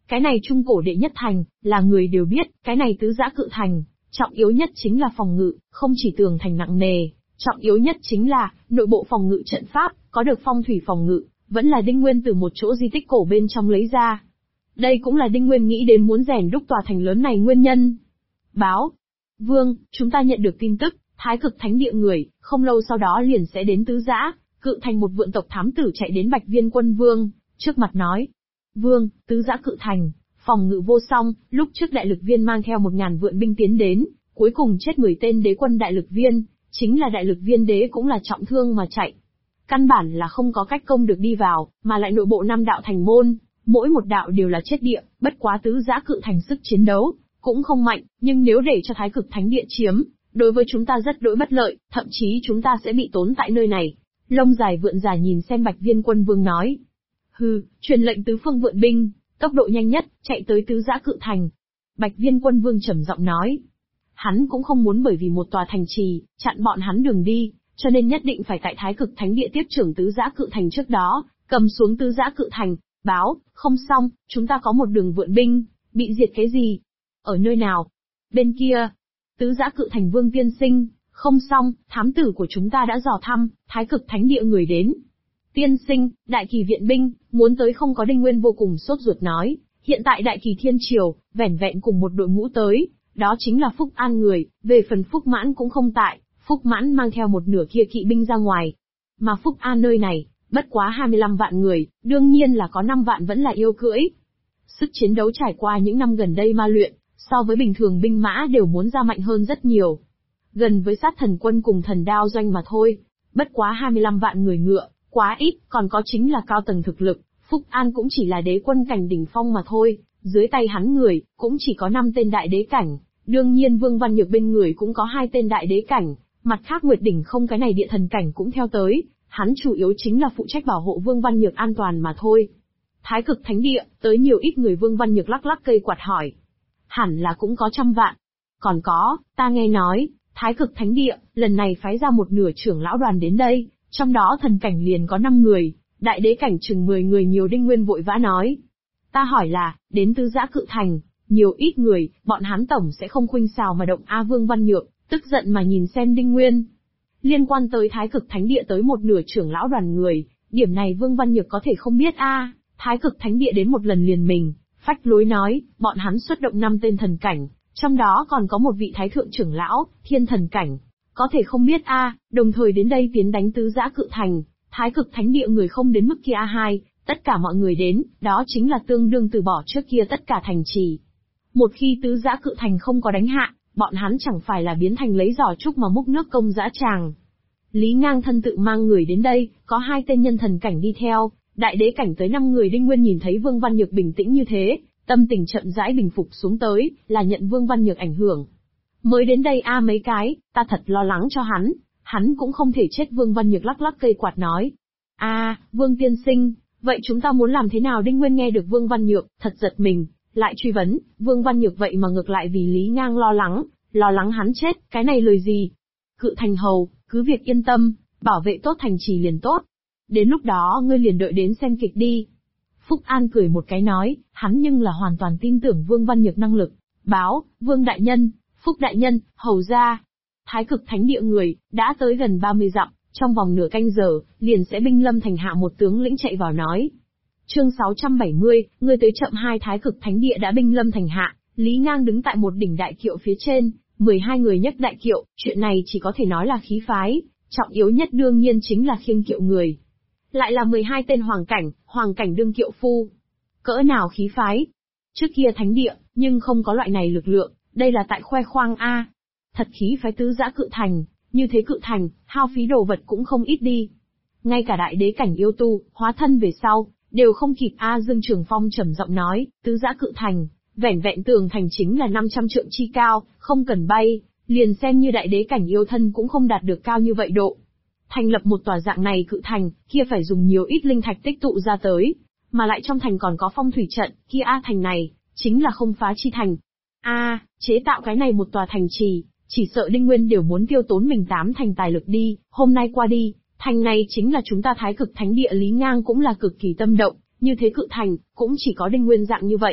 Cái này trung cổ đệ nhất thành, là người đều biết, cái này tứ giã cự thành, trọng yếu nhất chính là phòng ngự, không chỉ tường thành nặng nề, trọng yếu nhất chính là, nội bộ phòng ngự trận pháp, có được phong thủy phòng ngự, vẫn là Đinh Nguyên từ một chỗ di tích cổ bên trong lấy ra. Đây cũng là Đinh Nguyên nghĩ đến muốn rèn đúc tòa thành lớn này nguyên nhân. Báo. Vương, chúng ta nhận được tin tức, Thái Cực Thánh Địa người, không lâu sau đó liền sẽ đến tứ giã, cự thành. Một vượn tộc thám tử chạy đến Bạch Viên Quân Vương, trước mặt nói. Vương, tứ giã cự thành, phòng ngự vô song, lúc trước đại lực viên mang theo 1000 vượn binh tiến đến, cuối cùng chết 10 tên đế quân đại lực viên, chính là đại lực viên đế cũng là trọng thương mà chạy. Căn bản là không có cách công được đi vào, mà lại nội bộ 5 đạo thành môn, mỗi một đạo đều là chết địa, bất quá tứ giã cự thành sức chiến đấu, cũng không mạnh, nhưng nếu để cho Thái Cực Thánh Địa chiếm, đối với chúng ta rất đối bất lợi, thậm chí chúng ta sẽ bị tốn tại nơi này. Lông dài vượn già nhìn xem Bạch Viên Quân Vương nói. Hừ, truyền lệnh tứ phương vượn binh, tốc độ nhanh nhất, chạy tới tứ giã cự thành. Bạch Viên Quân Vương trầm giọng nói. Hắn cũng không muốn bởi vì một tòa thành trì, chặn bọn hắn đường đi, cho nên nhất định phải tại Thái Cực Thánh Địa tiếp trưởng tứ giã cự thành trước đó, cầm xuống tứ giã cự thành. Báo, không xong, chúng ta có một đường vượn binh, bị diệt cái gì? Ở nơi nào? Bên kia. Tứ giã cự thành Vương tiên sinh, không xong, thám tử của chúng ta đã dò thăm, Thái Cực Thánh Địa người đến. Tiên sinh, đại kỳ viện binh, muốn tới không có. Đinh Nguyên vô cùng sốt ruột nói, hiện tại đại kỳ thiên triều, vẻn vẹn cùng một đội ngũ tới, đó chính là Phúc An người, về phần Phúc Mãn cũng không tại, Phúc Mãn mang theo một nửa kia kỵ binh ra ngoài. Mà Phúc An nơi này, bất quá 25 vạn người, đương nhiên là có 5 vạn vẫn là yêu cưỡi. Sức chiến đấu trải qua những năm gần đây ma luyện, so với bình thường binh mã đều muốn ra mạnh hơn rất nhiều. Gần với sát thần quân cùng thần đao doanh mà thôi, bất quá 25 vạn người ngựa, quá ít, còn có chính là cao tầng thực lực, Phúc An cũng chỉ là đế quân cảnh đỉnh phong mà thôi, dưới tay hắn người, cũng chỉ có 5 tên đại đế cảnh, đương nhiên Vương Văn Nhược bên người cũng có 2 tên đại đế cảnh, mặt khác Nguyệt Đỉnh không cái này địa thần cảnh cũng theo tới, hắn chủ yếu chính là phụ trách bảo hộ Vương Văn Nhược an toàn mà thôi. Thái Cực Thánh Địa, tới nhiều ít người? Vương Văn Nhược lắc lắc cây quạt hỏi. Hẳn là cũng có 100 vạn. Còn có, ta nghe nói, Thái Cực Thánh Địa, lần này phái ra một nửa trưởng lão đoàn đến đây, trong đó thần cảnh liền có 5 người, đại đế cảnh chừng 10 người nhiều. Đinh Nguyên vội vã nói. Ta hỏi là, đến tứ giã cự thành, nhiều ít người, bọn hắn tổng sẽ không khuynh xào mà động a. Vương Văn Nhược, tức giận mà nhìn xem Đinh Nguyên. Liên quan tới Thái Cực Thánh Địa tới một nửa trưởng lão đoàn người, điểm này Vương Văn Nhược có thể không biết a. Thái Cực Thánh Địa đến một lần liền mình, phách lối nói, bọn hắn xuất động 5 tên thần cảnh, trong đó còn có một vị thái thượng trưởng lão, thiên thần cảnh. Có thể không biết a, đồng thời đến đây tiến đánh tứ giã cự thành, Thái Cực Thánh Địa người không đến mức kia a. Tất cả mọi người đến, đó chính là tương đương từ bỏ trước kia tất cả thành trì. Một khi tứ giã cự thành không có đánh hạ, bọn hắn chẳng phải là biến thành lấy giỏ trúc mà múc nước công dã tràng. Lý Ngang thân tự mang người đến đây, có 2 tên nhân thần cảnh đi theo, đại đế cảnh tới 5 người. Đinh Nguyên nhìn thấy Vương Văn Nhược bình tĩnh như thế, tâm tình chậm rãi bình phục xuống tới, là nhận Vương Văn Nhược ảnh hưởng. Mới đến đây a mấy cái, ta thật lo lắng cho hắn cũng không thể chết. Vương Văn Nhược lắc lắc cây quạt nói. Vương tiên sinh, vậy chúng ta muốn làm thế nào? Đinh Nguyên nghe được Vương Văn Nhược, thật giật mình, lại truy vấn, Vương Văn Nhược vậy mà ngược lại vì Lý Ngang lo lắng hắn chết, cái này lời gì? Cự thành hầu, cứ việc yên tâm, bảo vệ tốt thành trì liền tốt. Đến lúc đó ngươi liền đợi đến xem kịch đi. Phúc An cười một cái nói, hắn nhưng là hoàn toàn tin tưởng Vương Văn Nhược năng lực. Báo, Vương đại nhân, Phúc đại nhân, hầu ra. Thái Cực Thánh Địa người, đã tới gần 30 dặm, trong vòng nửa canh giờ, liền sẽ binh lâm thành hạ. Một tướng lĩnh chạy vào nói. Chương 670, ngươi tới chậm. Hai Thái Cực Thánh Địa đã binh lâm thành hạ, Lý Ngang đứng tại một đỉnh đại kiệu phía trên, 12 người nhấc đại kiệu, chuyện này chỉ có thể nói là khí phái, trọng yếu nhất đương nhiên chính là khiêng kiệu người. Lại là 12 tên hoàng cảnh đương kiệu phu. Cỡ nào khí phái? Trước kia thánh địa, nhưng không có loại này lực lượng, đây là tại khoe khoang a. Thật khí phái tứ giã cự thành, như thế cự thành, hao phí đồ vật cũng không ít đi. Ngay cả đại đế cảnh yêu tu, hóa thân về sau, đều không kịp a. Dương Trường Phong trầm giọng nói, tứ giã cự thành, vẻn vẹn tường thành chính là 500 trượng chi cao, không cần bay, liền xem như đại đế cảnh yêu thân cũng không đạt được cao như vậy độ. Thành lập một tòa dạng này cự thành, kia phải dùng nhiều ít linh thạch tích tụ ra tới, mà lại trong thành còn có phong thủy trận, kia thành này, chính là không phá chi thành. Chế tạo cái này một tòa thành trì, chỉ sợ Đinh Nguyên đều muốn tiêu tốn mình 8 thành tài lực đi. Hôm nay qua đi, thành này chính là chúng ta Thái Cực Thánh Địa. Lý Ngang cũng là cực kỳ tâm động, như thế cự thành, cũng chỉ có Đinh Nguyên dạng như vậy,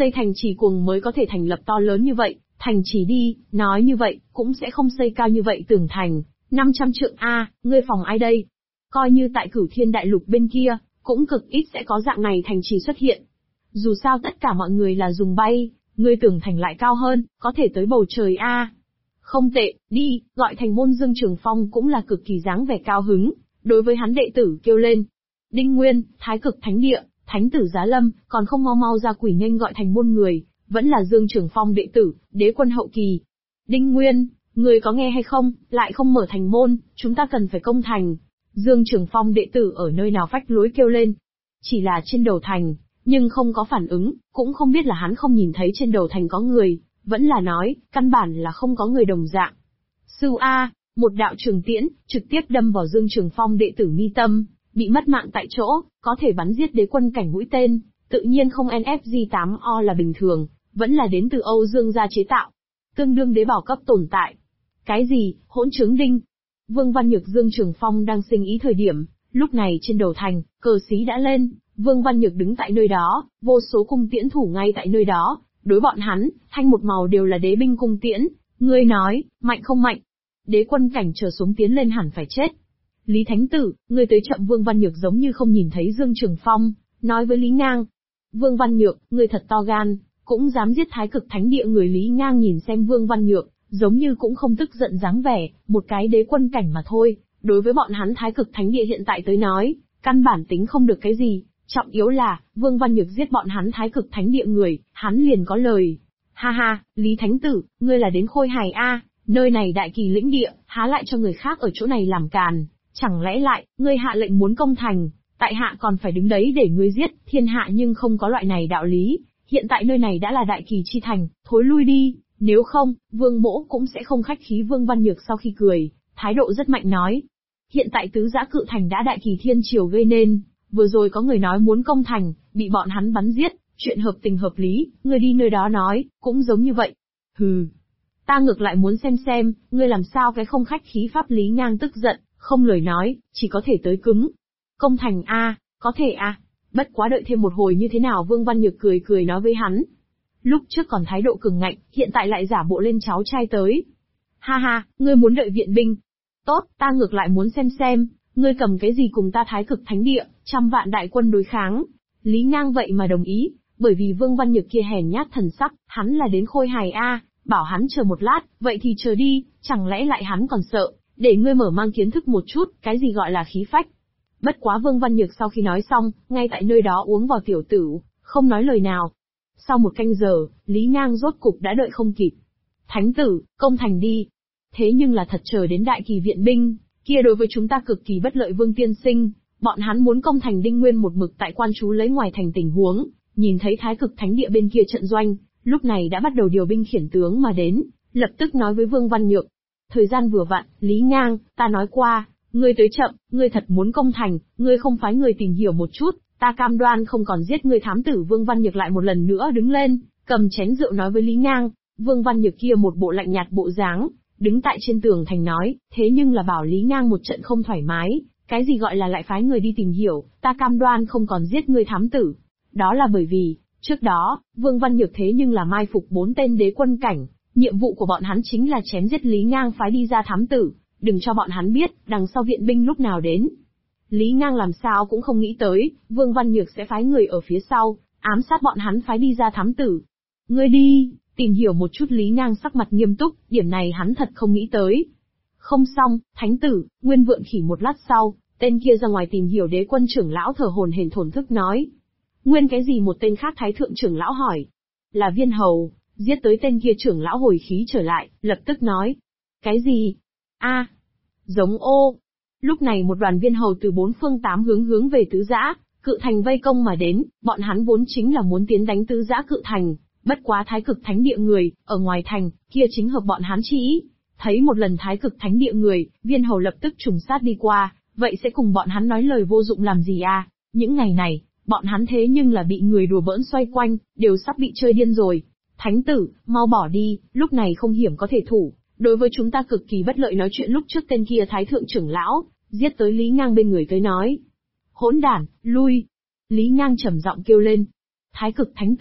Xây thành trì cuồng mới có thể thành lập to lớn như vậy, thành trì đi, nói như vậy, cũng sẽ không xây cao như vậy tường thành. 500 trượng A, ngươi phòng ai đây? Coi như tại Cửu Thiên Đại Lục bên kia, cũng cực ít sẽ có dạng này thành trì xuất hiện. Dù sao tất cả mọi người là dùng bay, ngươi tường thành lại cao hơn, có thể tới bầu trời A. Không tệ, đi, gọi thành môn Dương Trường Phong cũng là cực kỳ dáng vẻ cao hứng, đối với hắn đệ tử kêu lên. Đinh Nguyên, Thái Cực Thánh Địa, Thánh tử Giá Lâm, còn không mau mau ra quỷ nghênh gọi thành môn người, vẫn là Dương Trường Phong đệ tử, đế quân hậu kỳ. Đinh Nguyên, người có nghe hay không, lại không mở thành môn, chúng ta cần phải công thành. Dương Trường Phong đệ tử ở nơi nào phách lối kêu lên. Chỉ là trên đầu thành, nhưng không có phản ứng, cũng không biết là hắn không nhìn thấy trên đầu thành có người, vẫn là nói, căn bản là không có người đồng dạng. Sư A, một đạo trường tiễn, trực tiếp đâm vào Dương Trường Phong đệ tử mi tâm, bị mất mạng tại chỗ, có thể bắn giết đế quân cảnh mũi tên, tự nhiên không NFG-8O là bình thường, vẫn là đến từ Âu Dương gia chế tạo. Tương đương đế bảo cấp tồn tại. Cái gì, hỗn trướng đinh? Vương Văn Nhược Dương Trường Phong đang sinh ý thời điểm, lúc này trên đầu thành, cờ xí đã lên, Vương Văn Nhược đứng tại nơi đó, vô số cung tiễn thủ ngay tại nơi đó, đối bọn hắn, thanh một màu đều là đế binh cung tiễn, ngươi nói, mạnh không mạnh? Đế quân cảnh trở xuống tiến lên hẳn phải chết. Lý Thánh Tử, ngươi tới chậm. Vương Văn Nhược giống như không nhìn thấy Dương Trường Phong, nói với Lý Ngang. Vương Văn Nhược, ngươi thật to gan, cũng dám giết Thái Cực Thánh Địa người. Lý Ngang nhìn xem Vương Văn Nhược, giống như cũng không tức giận dáng vẻ, một cái đế quân cảnh mà thôi, đối với bọn hắn Thái Cực Thánh Địa hiện tại tới nói, căn bản tính không được cái gì, trọng yếu là, Vương Văn Nhược giết bọn hắn Thái Cực Thánh Địa người, hắn liền có lời. Ha ha, Lý Thánh Tử, ngươi là đến Khôi Hài A, nơi này đại kỳ lĩnh địa, há lại cho người khác ở chỗ này làm càn, chẳng lẽ lại, ngươi hạ lệnh muốn công thành, tại hạ còn phải đứng đấy để ngươi giết, thiên hạ nhưng không có loại này đạo lý, hiện tại nơi này đã là đại kỳ chi thành, thối lui đi. Nếu không, Vương Mỗ cũng sẽ không khách khí. Vương Văn Nhược sau khi cười, thái độ rất mạnh nói. Hiện tại tứ giã cự thành đã đại kỳ thiên triều gây nên, vừa rồi có người nói muốn công thành, bị bọn hắn bắn giết, chuyện hợp tình hợp lý, ngươi đi nơi đó nói, cũng giống như vậy. Hừ, ta ngược lại muốn xem, ngươi làm sao cái không khách khí. Pháp Lý Ngang tức giận, không lời nói, chỉ có thể tới cứng. Công thành A, có thể A, bất quá đợi thêm một hồi như thế nào. Vương Văn Nhược cười nói với hắn. Lúc trước còn thái độ cường ngạnh, hiện tại lại giả bộ lên cháu trai tới. Ha ha, ngươi muốn đợi viện binh. Tốt, ta ngược lại muốn xem, ngươi cầm cái gì cùng ta Thái Cực Thánh Địa, 100 vạn đại quân đối kháng. Lý Ngang vậy mà đồng ý, bởi vì Vương Văn Nhược kia hèn nhát thần sắc, hắn là đến Khôi Hài A, bảo hắn chờ một lát, vậy thì chờ đi, chẳng lẽ lại hắn còn sợ, để ngươi mở mang kiến thức một chút, cái gì gọi là khí phách. Bất quá Vương Văn Nhược sau khi nói xong, ngay tại nơi đó uống vào tiểu tử, không nói lời nào. Sau một canh giờ, Lý Ngang rốt cục đã đợi không kịp. Thánh tử, công thành đi. Thế nhưng là thật chờ đến đại kỳ viện binh, kia đối với chúng ta cực kỳ bất lợi. Vương tiên sinh, bọn hắn muốn công thành. Đinh Nguyên một mực tại quan chú lấy ngoài thành tình huống, nhìn thấy Thái Cực Thánh Địa bên kia trận doanh, lúc này đã bắt đầu điều binh khiển tướng mà đến, lập tức nói với Vương Văn Nhược. Thời gian vừa vặn, Lý Ngang, ta nói qua, ngươi tới chậm, ngươi thật muốn công thành, ngươi không phái người tìm hiểu một chút, ta cam đoan không còn giết ngươi. Thám tử Vương Văn Nhược lại một lần nữa đứng lên, cầm chén rượu nói với Lý Ngang. Vương Văn Nhược kia một bộ lạnh nhạt bộ dáng, đứng tại trên tường thành nói, thế nhưng là bảo Lý Ngang một trận không thoải mái, cái gì gọi là lại phái người đi tìm hiểu, ta cam đoan không còn giết ngươi thám tử. Đó là bởi vì, trước đó, Vương Văn Nhược thế nhưng là mai phục 4 tên đế quân cảnh, nhiệm vụ của bọn hắn chính là chém giết Lý Ngang phái đi ra thám tử, đừng cho bọn hắn biết, đằng sau viện binh lúc nào đến. Lý Ngang làm sao cũng không nghĩ tới, Vương Văn Nhược sẽ phái người ở phía sau, ám sát bọn hắn phái đi ra thám tử. Ngươi đi, tìm hiểu một chút. Lý Ngang sắc mặt nghiêm túc, điểm này hắn thật không nghĩ tới. Không xong, thánh tử, Nguyên Vượn Khỉ. Một lát sau, tên kia ra ngoài tìm hiểu. Đế quân trưởng lão thở hổn hển thổn thức nói. Nguyên cái gì? Một tên khác thái thượng trưởng lão hỏi. Là Viên Hầu. Giết tới tên kia. Trưởng lão hồi khí trở lại, lập tức nói. Cái gì? A, giống ô. Lúc này một đoàn Viên Hầu từ 4 phương 8 hướng về tứ giã cự thành vây công mà đến, bọn hắn vốn chính là muốn tiến đánh tứ giã cự thành, bất quá Thái Cực Thánh Địa người ở ngoài thành kia chính hợp bọn hắn chi ý. Thấy một lần Thái Cực Thánh Địa người, Viên Hầu lập tức trùng sát đi qua, vậy sẽ cùng bọn hắn nói lời vô dụng làm gì à? Những ngày này, bọn hắn thế nhưng là bị người đùa bỡn xoay quanh, đều sắp bị chơi điên rồi. Thánh tử, mau bỏ đi, lúc này không hiểm có thể thủ, đối với chúng ta cực kỳ bất lợi. Nói chuyện lúc trước tên kia thái thượng trưởng lão giết tới Lý Ngang bên người tới nói. Hỗn đản, lui! Lý Ngang trầm giọng kêu lên. Thái Cực Thánh Tử,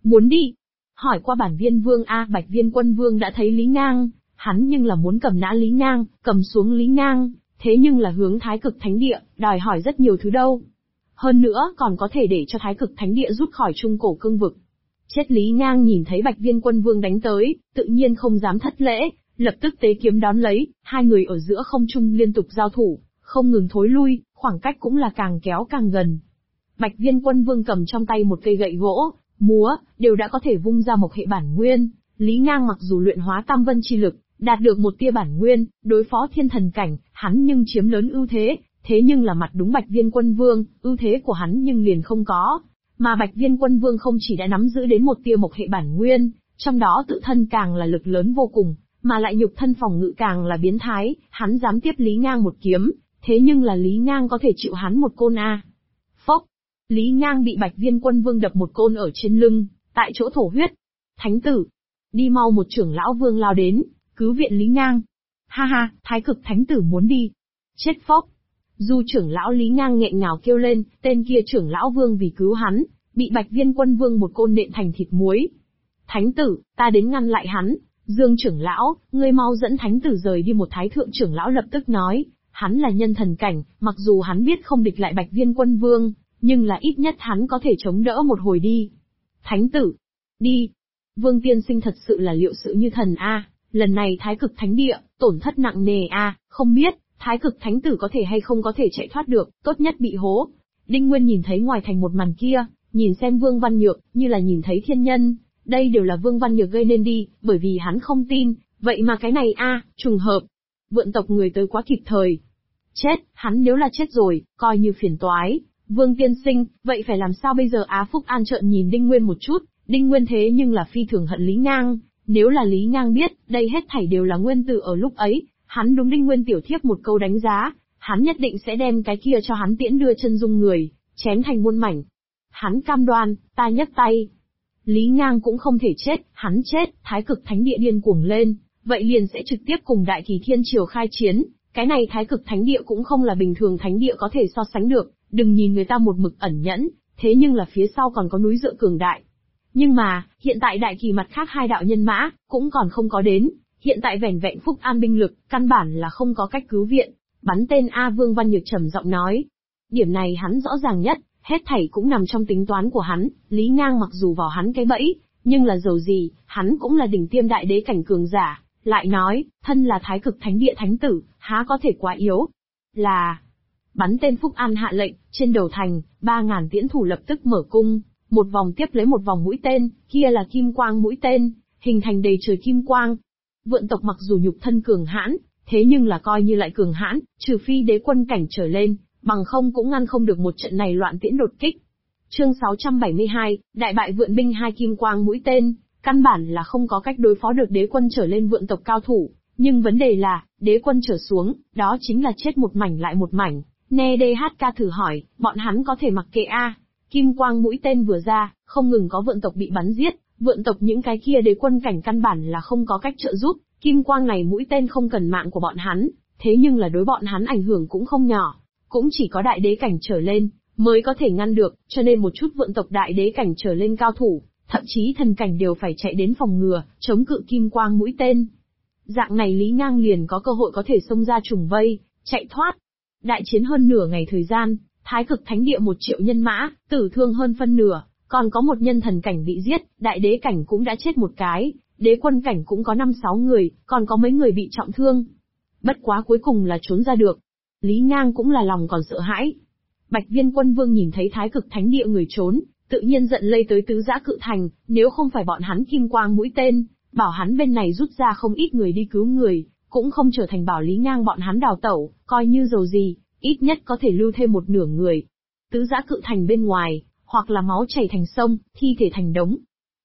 Muốn đi. Hỏi qua bản viên vương Bạch Viên Quân Vương đã thấy Lý Ngang, hắn nhưng là muốn cầm nã Lý Ngang, cầm xuống Lý Ngang, thế nhưng là hướng Thái Cực Thánh Địa, đòi hỏi rất nhiều thứ đâu. Hơn nữa còn có thể để cho Thái Cực Thánh Địa rút khỏi Trung Cổ Cương Vực. Chết Lý Ngang nhìn thấy Bạch Viên Quân Vương đánh tới, tự nhiên không dám thất lễ, lập tức tế kiếm đón lấy, hai người ở giữa không trung liên tục giao thủ, không ngừng thối lui, khoảng cách cũng là càng kéo càng gần. Bạch Viên Quân Vương cầm trong tay một cây gậy gỗ, múa, đều đã có thể vung ra một hệ bản nguyên. Lý Ngang mặc dù luyện hóa tam vân chi lực, đạt được một tia bản nguyên, đối phó thiên thần cảnh, hắn nhưng chiếm lớn ưu thế, thế nhưng là mặt đúng Bạch Viên Quân Vương, ưu thế của hắn nhưng liền không có. Mà Bạch Viên Quân Vương không chỉ đã nắm giữ đến một tia mộc hệ bản nguyên, trong đó tự thân càng là lực lớn vô cùng, mà lại nhục thân phòng ngự càng là biến thái, hắn dám tiếp Lý Ngang một kiếm, thế nhưng là Lý Ngang có thể chịu hắn một côn Phốc! Lý Ngang bị Bạch Viên Quân Vương đập một côn ở trên lưng, tại chỗ thổ huyết. Thánh tử! Đi mau, một trưởng lão vương lao đến, cứu viện Lý Ngang. Ha ha, Thái Cực Thánh tử muốn đi. Chết phốc! Du trưởng lão Lý Ngang nghẹn ngào kêu lên, tên kia trưởng lão vương vì cứu hắn, bị Bạch Viên Quân Vương một côn nện thành thịt muối. Thánh tử, ta đến ngăn lại hắn. Dương trưởng lão, ngươi mau dẫn thánh tử rời đi. Một thái thượng trưởng lão lập tức nói, hắn là nhân thần cảnh, mặc dù hắn biết không địch lại Bạch Viên Quân Vương, nhưng là ít nhất hắn có thể chống đỡ một hồi đi. Thánh tử, đi. Vương tiên sinh thật sự là liệu sự như thần lần này Thái Cực Thánh Địa, tổn thất nặng nề không biết, Thái Cực Thánh tử có thể hay không có thể chạy thoát được, tốt nhất bị hố. Đinh Nguyên nhìn thấy ngoài thành một màn kia, nhìn xem Vương Văn Nhược, như là nhìn thấy thiên nhân, đây đều là Vương Văn Nhược gây nên đi, bởi vì hắn không tin, vậy mà cái này trùng hợp. Vượn tộc người tới quá kịp thời. Chết, hắn nếu là chết rồi, coi như phiền toái. Vương tiên sinh, vậy phải làm sao bây giờ? Phúc An trợn nhìn Đinh Nguyên một chút, Đinh Nguyên thế nhưng là phi thường hận Lý Ngang, nếu là Lý Ngang biết, đây hết thảy đều là nguyên tử ở lúc ấy, hắn đúng Đinh Nguyên tiểu thiếp một câu đánh giá, hắn nhất định sẽ đem cái kia cho hắn tiễn đưa chân dung người, chém thành muôn mảnh. Hắn cam đoan, ta nhấc tay. Lý Ngang cũng không thể chết, hắn chết, Thái Cực Thánh Địa điên cuồng lên, vậy liền sẽ trực tiếp cùng Đại Kỳ Thiên Triều khai chiến, cái này Thái Cực Thánh Địa cũng không là bình thường thánh địa có thể so sánh được, đừng nhìn người ta một mực ẩn nhẫn, thế nhưng là phía sau còn có núi dựa cường đại. Nhưng mà, hiện tại Đại Kỳ mặt khác hai đạo nhân mã, cũng còn không có đến, hiện tại vẻn vẹn Phúc An binh lực, căn bản là không có cách cứu viện. Bắn tên Vương Văn Nhược trầm giọng nói. Điểm này hắn rõ ràng nhất, hết thảy cũng nằm trong tính toán của hắn, Lý Ngang mặc dù vào hắn cái bẫy, nhưng là dầu gì, hắn cũng là đỉnh tiêm đại đế cảnh cường giả, lại nói, thân là Thái Cực Thánh Địa thánh tử, há có thể quá yếu. Là, bắn tên Phúc An hạ lệnh, trên đầu thành, 3.000 tiễn thủ lập tức mở cung, một vòng tiếp lấy một vòng mũi tên, kia là kim quang mũi tên, hình thành đầy trời kim quang. Vượn tộc mặc dù nhục thân cường hãn, thế nhưng là coi như lại cường hãn, trừ phi đế quân cảnh trở lên, bằng không cũng ngăn không được một trận này loạn tiễn đột kích. Chương 672, đại bại vượn binh hai kim quang mũi tên, căn bản là không có cách đối phó được đế quân trở lên vượn tộc cao thủ, nhưng vấn đề là, đế quân trở xuống, đó chính là chết một mảnh lại một mảnh. Nghe DHK thử hỏi, bọn hắn có thể mặc kệ Kim quang mũi tên vừa ra, không ngừng có vượn tộc bị bắn giết, vượn tộc những cái kia đế quân cảnh căn bản là không có cách trợ giúp, kim quang này mũi tên không cần mạng của bọn hắn, thế nhưng là đối bọn hắn ảnh hưởng cũng không nhỏ, cũng chỉ có đại đế cảnh trở lên, mới có thể ngăn được, cho nên một chút vượn tộc đại đế cảnh trở lên cao thủ, thậm chí thần cảnh đều phải chạy đến phòng ngừa, chống cự kim quang mũi tên. Dạng này Lý Ngang liền có cơ hội có thể xông ra trùng vây, chạy thoát. Đại chiến hơn nửa ngày thời gian, Thái Cực Thánh Địa 1 triệu nhân mã, tử thương hơn phân nửa, còn có một nhân thần cảnh bị giết, đại đế cảnh cũng đã chết một cái, đế quân cảnh cũng có 5-6 người, còn có mấy người bị trọng thương. Bất quá cuối cùng là trốn ra được. Lý Ngang cũng là lòng còn sợ hãi. Bạch Viên Quân Vương nhìn thấy Thái Cực Thánh Địa người trốn, tự nhiên giận lây tới Tứ Giã Cự Thành, nếu không phải bọn hắn kim quang mũi tên, bảo hắn bên này rút ra không ít người đi cứu người, cũng không trở thành bảo Lý Ngang bọn hắn đào tẩu, coi như dầu gì, ít nhất có thể lưu thêm một nửa người. Tứ Giã Cự Thành bên ngoài, hoặc là máu chảy thành sông, thi thể thành đống.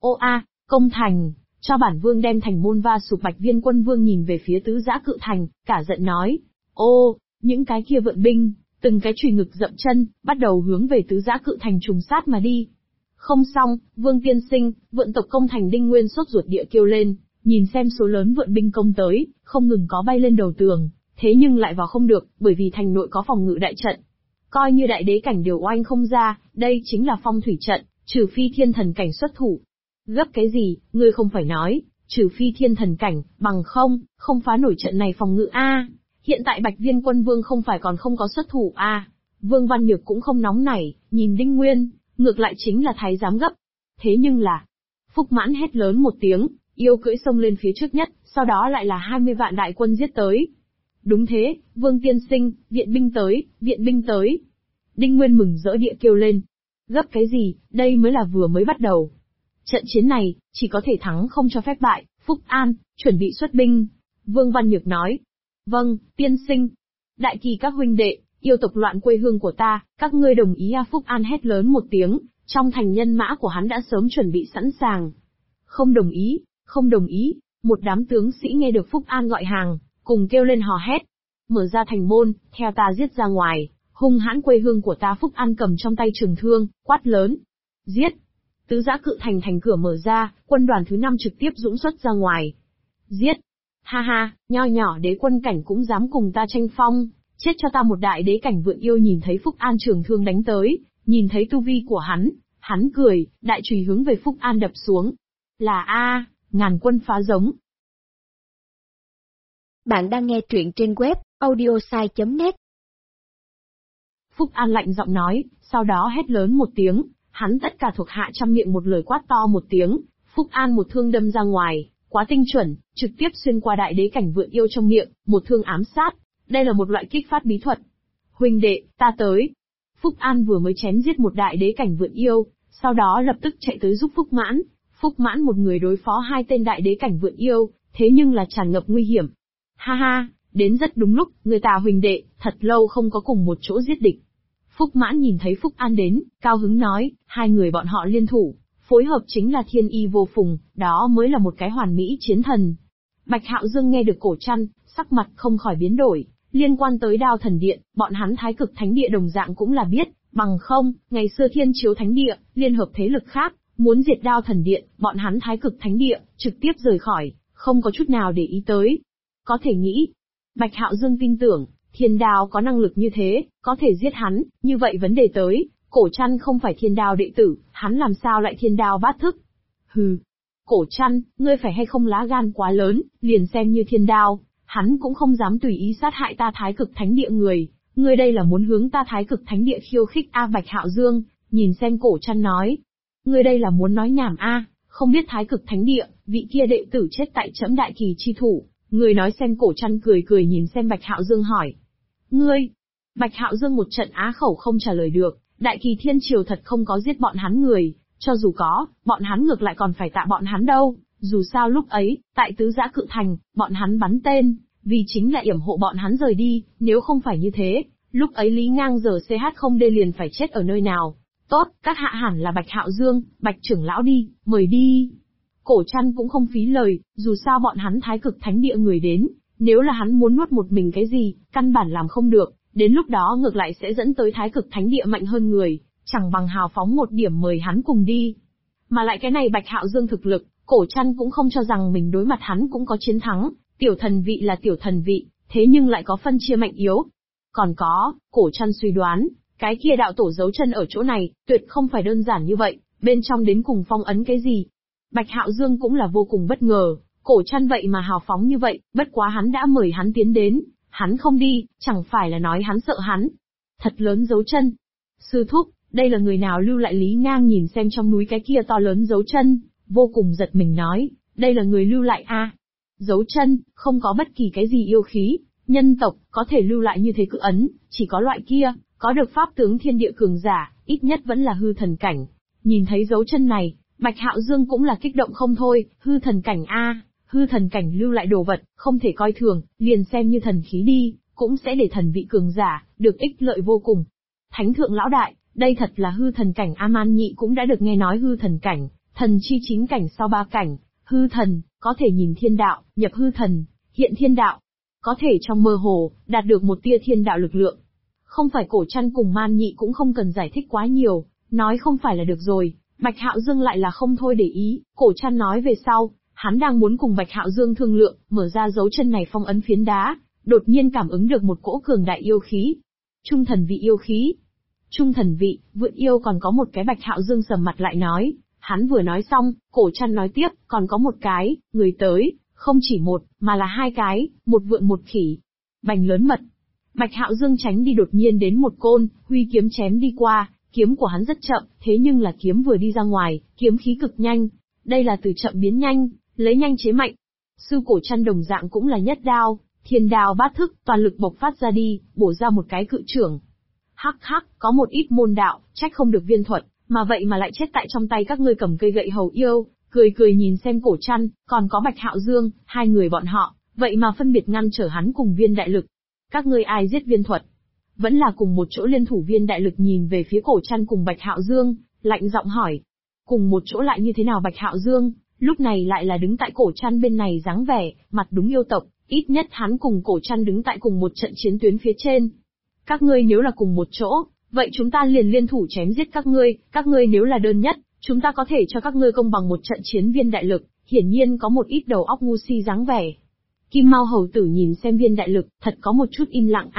Công thành, cho bản vương đem thành môn va sụp. Bạch Viên Quân Vương nhìn về phía Tứ Giã Cự Thành, cả giận nói. Những cái kia vượn binh, từng cái chùy ngực dậm chân, bắt đầu hướng về Tứ Giã Cự Thành trùng sát mà đi. Không xong, Vương tiên sinh, vượn tộc công thành. Đinh Nguyên sốt ruột địa kêu lên, nhìn xem số lớn vượn binh công tới, không ngừng có bay lên đầu tường, thế nhưng lại vào không được, bởi vì thành nội có phòng ngự đại trận. Coi như đại đế cảnh đều oanh không ra, đây chính là phong thủy trận, trừ phi thiên thần cảnh xuất thủ. Gấp cái gì, ngươi không phải nói, trừ phi thiên thần cảnh, bằng không phá nổi trận này phòng ngự a. Hiện tại Bạch Viên Quân Vương không phải còn không có xuất thủ a. Vương Văn Nhược cũng không nóng nảy, nhìn Đinh Nguyên, ngược lại chính là thái giám gấp. Thế nhưng là, Phúc Mãn hét lớn một tiếng, yêu cưỡi xông lên phía trước nhất, sau đó lại là 20 vạn đại quân giết tới. Đúng thế, Vương Tiên Sinh, viện binh tới, viện binh tới. Đinh Nguyên mừng rỡ địa kêu lên. Gấp cái gì, đây mới là vừa mới bắt đầu. Trận chiến này, chỉ có thể thắng không cho phép bại, Phúc An, chuẩn bị xuất binh. Vương Văn Nhược nói. Vâng, tiên sinh. Đại kỳ các huynh đệ, yêu tộc loạn quê hương của ta, các ngươi đồng ý à? Phúc An hét lớn một tiếng, trong thành nhân mã của hắn đã sớm chuẩn bị sẵn sàng. Không đồng ý, không đồng ý, một đám tướng sĩ nghe được Phúc An gọi hàng, cùng kêu lên hò hét. Mở ra thành môn, theo ta giết ra ngoài, hung hãn quê hương của ta. Phúc An cầm trong tay trường thương, quát lớn. Giết! Tứ giã cự thành thành cửa mở ra, quân đoàn thứ 5 trực tiếp dũng xuất ra ngoài. Giết! Ha ha, nho nhỏ đế quân cảnh cũng dám cùng ta tranh phong, chết cho ta một đại đế cảnh vượn yêu. Nhìn thấy Phúc An trường thương đánh tới, nhìn thấy tu vi của hắn cười, đại chùy hướng về Phúc An đập xuống. Là ngàn quân phá giống. Bạn đang nghe truyện trên web audiosai.net. Phúc An lạnh giọng nói, sau đó hét lớn một tiếng, hắn tất cả thuộc hạ trăm miệng một lời quát to một tiếng, Phúc An một thương đâm ra ngoài, quá tinh chuẩn, trực tiếp xuyên qua đại đế cảnh vượn yêu trong miệng, một thương ám sát. Đây là một loại kích phát bí thuật. Huynh đệ, ta tới. Phúc An vừa mới chém giết một đại đế cảnh vượn yêu, sau đó lập tức chạy tới giúp Phúc Mãn. Phúc Mãn một người đối phó 2 tên đại đế cảnh vượn yêu, thế nhưng là tràn ngập nguy hiểm. Ha ha, đến rất đúng lúc, người ta huynh đệ, thật lâu không có cùng một chỗ giết địch. Phúc Mãn nhìn thấy Phúc An đến, cao hứng nói, 2 người bọn họ liên thủ, phối hợp chính là thiên y vô phùng, đó mới là một cái hoàn mỹ chiến thần. Bạch Hạo Dương nghe được Cổ Trăn, sắc mặt không khỏi biến đổi, liên quan tới Đao Thần Điện, bọn hắn Thái Cực Thánh Địa đồng dạng cũng là biết, bằng không, ngày xưa Thiên Chiếu Thánh Địa, liên hợp thế lực khác, muốn diệt Đao Thần Điện, bọn hắn Thái Cực Thánh Địa, trực tiếp rời khỏi, không có chút nào để ý tới. Có thể nghĩ, Bạch Hạo Dương tin tưởng, Thiên Đao có năng lực như thế, có thể giết hắn, như vậy vấn đề tới, Cổ Trăn không phải Thiên Đao đệ tử, hắn làm sao lại Thiên Đao bát thức? Hừ, Cổ Trăn, ngươi phải hay không lá gan quá lớn, liền xem như Thiên Đao, hắn cũng không dám tùy ý sát hại ta Thái Cực Thánh Địa người, ngươi đây là muốn hướng ta Thái Cực Thánh Địa khiêu khích a? Bạch Hạo Dương, nhìn xem Cổ Trăn nói, ngươi đây là muốn nói nhảm a? Không biết Thái Cực Thánh Địa, vị kia đệ tử chết tại trẫm đại kỳ chi thủ, người nói xem. Cổ Trăn cười cười nhìn xem Bạch Hạo Dương hỏi, ngươi? Bạch Hạo Dương một trận á khẩu không trả lời được, đại kỳ thiên triều thật không có giết bọn hắn người, cho dù có, bọn hắn ngược lại còn phải tạ bọn hắn đâu, dù sao lúc ấy, tại tứ giã cự thành, bọn hắn bắn tên, vì chính là yểm hộ bọn hắn rời đi, nếu không phải như thế, lúc ấy Lý Ngang giờ CH không đê liền phải chết ở nơi nào. Tốt, các hạ hẳn là Bạch Hạo Dương, Bạch trưởng lão đi, mời đi. Cổ Trăn cũng không phí lời, dù sao bọn hắn Thái Cực Thánh Địa người đến, nếu là hắn muốn nuốt một mình cái gì, căn bản làm không được, đến lúc đó ngược lại sẽ dẫn tới Thái Cực Thánh Địa mạnh hơn người, chẳng bằng hào phóng một điểm mời hắn cùng đi. Mà lại cái này Bạch Hạo Dương thực lực, Cổ Trăn cũng không cho rằng mình đối mặt hắn cũng có chiến thắng, tiểu thần vị là tiểu thần vị, thế nhưng lại có phân chia mạnh yếu. Còn có, Cổ Trăn suy đoán, cái kia đạo tổ giấu chân ở chỗ này, tuyệt không phải đơn giản như vậy, bên trong đến cùng phong ấn cái gì. Bạch Hạo Dương cũng là vô cùng bất ngờ, Cổ Trăn vậy mà hào phóng như vậy, bất quá hắn đã mời hắn tiến đến, hắn không đi, chẳng phải là nói hắn sợ hắn. Thật lớn dấu chân. Sư thúc, đây là người nào lưu lại? Lý Ngang nhìn xem trong núi cái kia to lớn dấu chân, vô cùng giật mình nói, đây là người lưu lại a? Dấu chân, không có bất kỳ cái gì yêu khí, nhân tộc, có thể lưu lại như thế cự ấn, chỉ có loại kia, có được pháp tướng thiên địa cường giả, ít nhất vẫn là hư thần cảnh. Nhìn thấy dấu chân này, Bạch Hạo Dương cũng là kích động không thôi, hư thần cảnh a, hư thần cảnh lưu lại đồ vật, không thể coi thường, liền xem như thần khí đi, cũng sẽ để thần vị cường giả, được ích lợi vô cùng. Thánh thượng lão đại, đây thật là hư thần cảnh. A-man nhị cũng đã được nghe nói hư thần cảnh, thần chi chính cảnh sau 3 cảnh, hư thần, có thể nhìn thiên đạo, nhập hư thần, hiện thiên đạo, có thể trong mơ hồ, đạt được một tia thiên đạo lực lượng. Không phải Cổ Trăn cùng Man nhị cũng không cần giải thích quá nhiều, nói không phải là được rồi. Bạch Hạo Dương lại là không thôi để ý, Cổ Trăn nói về sau, hắn đang muốn cùng Bạch Hạo Dương thương lượng, mở ra dấu chân này phong ấn phiến đá, đột nhiên cảm ứng được một cỗ cường đại yêu khí. Trung thần vị yêu khí. Trung thần vị, vượn yêu còn có một cái. Bạch Hạo Dương sầm mặt lại nói, Hắn vừa nói xong, Cổ Trăn nói tiếp, còn có một cái, người tới, không chỉ một, mà là hai cái, một vượn một khỉ. Bành lớn mật. Bạch Hạo Dương tránh đi đột nhiên đến một côn, huy kiếm chém đi qua, kiếm của hắn rất chậm, thế nhưng là kiếm vừa đi ra ngoài, kiếm khí cực nhanh. Đây là từ chậm biến nhanh, lấy nhanh chế mạnh. Sư Cổ Trăn đồng dạng cũng là nhất đao, thiên đao bát thức, toàn lực bộc phát ra đi, bổ ra một cái cự trưởng. Hắc hắc, có một ít môn đạo, trách không được viên thuật, mà vậy mà lại chết tại trong tay các ngươi cầm cây gậy hầu yêu, cười cười nhìn xem Cổ Trăn, còn có Bạch Hạo Dương, hai người bọn họ, vậy mà phân biệt ngăn trở hắn cùng Viên Đại Lực. Các ngươi ai giết viên thuật? Vẫn là cùng một chỗ liên thủ. Viên Đại Lực nhìn về phía Cổ Trăn cùng Bạch Hạo Dương, lạnh giọng hỏi. Cùng một chỗ lại như thế nào? Bạch Hạo Dương, lúc này lại là đứng tại Cổ Trăn bên này dáng vẻ, mặt đúng yêu tộc, ít nhất hắn cùng Cổ Trăn đứng tại cùng một trận chiến tuyến phía trên. Các ngươi nếu là cùng một chỗ, vậy chúng ta liền liên thủ chém giết các ngươi nếu là đơn nhất, chúng ta có thể cho các ngươi công bằng một trận chiến. Viên Đại Lực, hiển nhiên có một ít đầu óc ngu si dáng vẻ. Kim Mao hầu tử nhìn xem Viên Đại Lực, thật có một chút im lặng.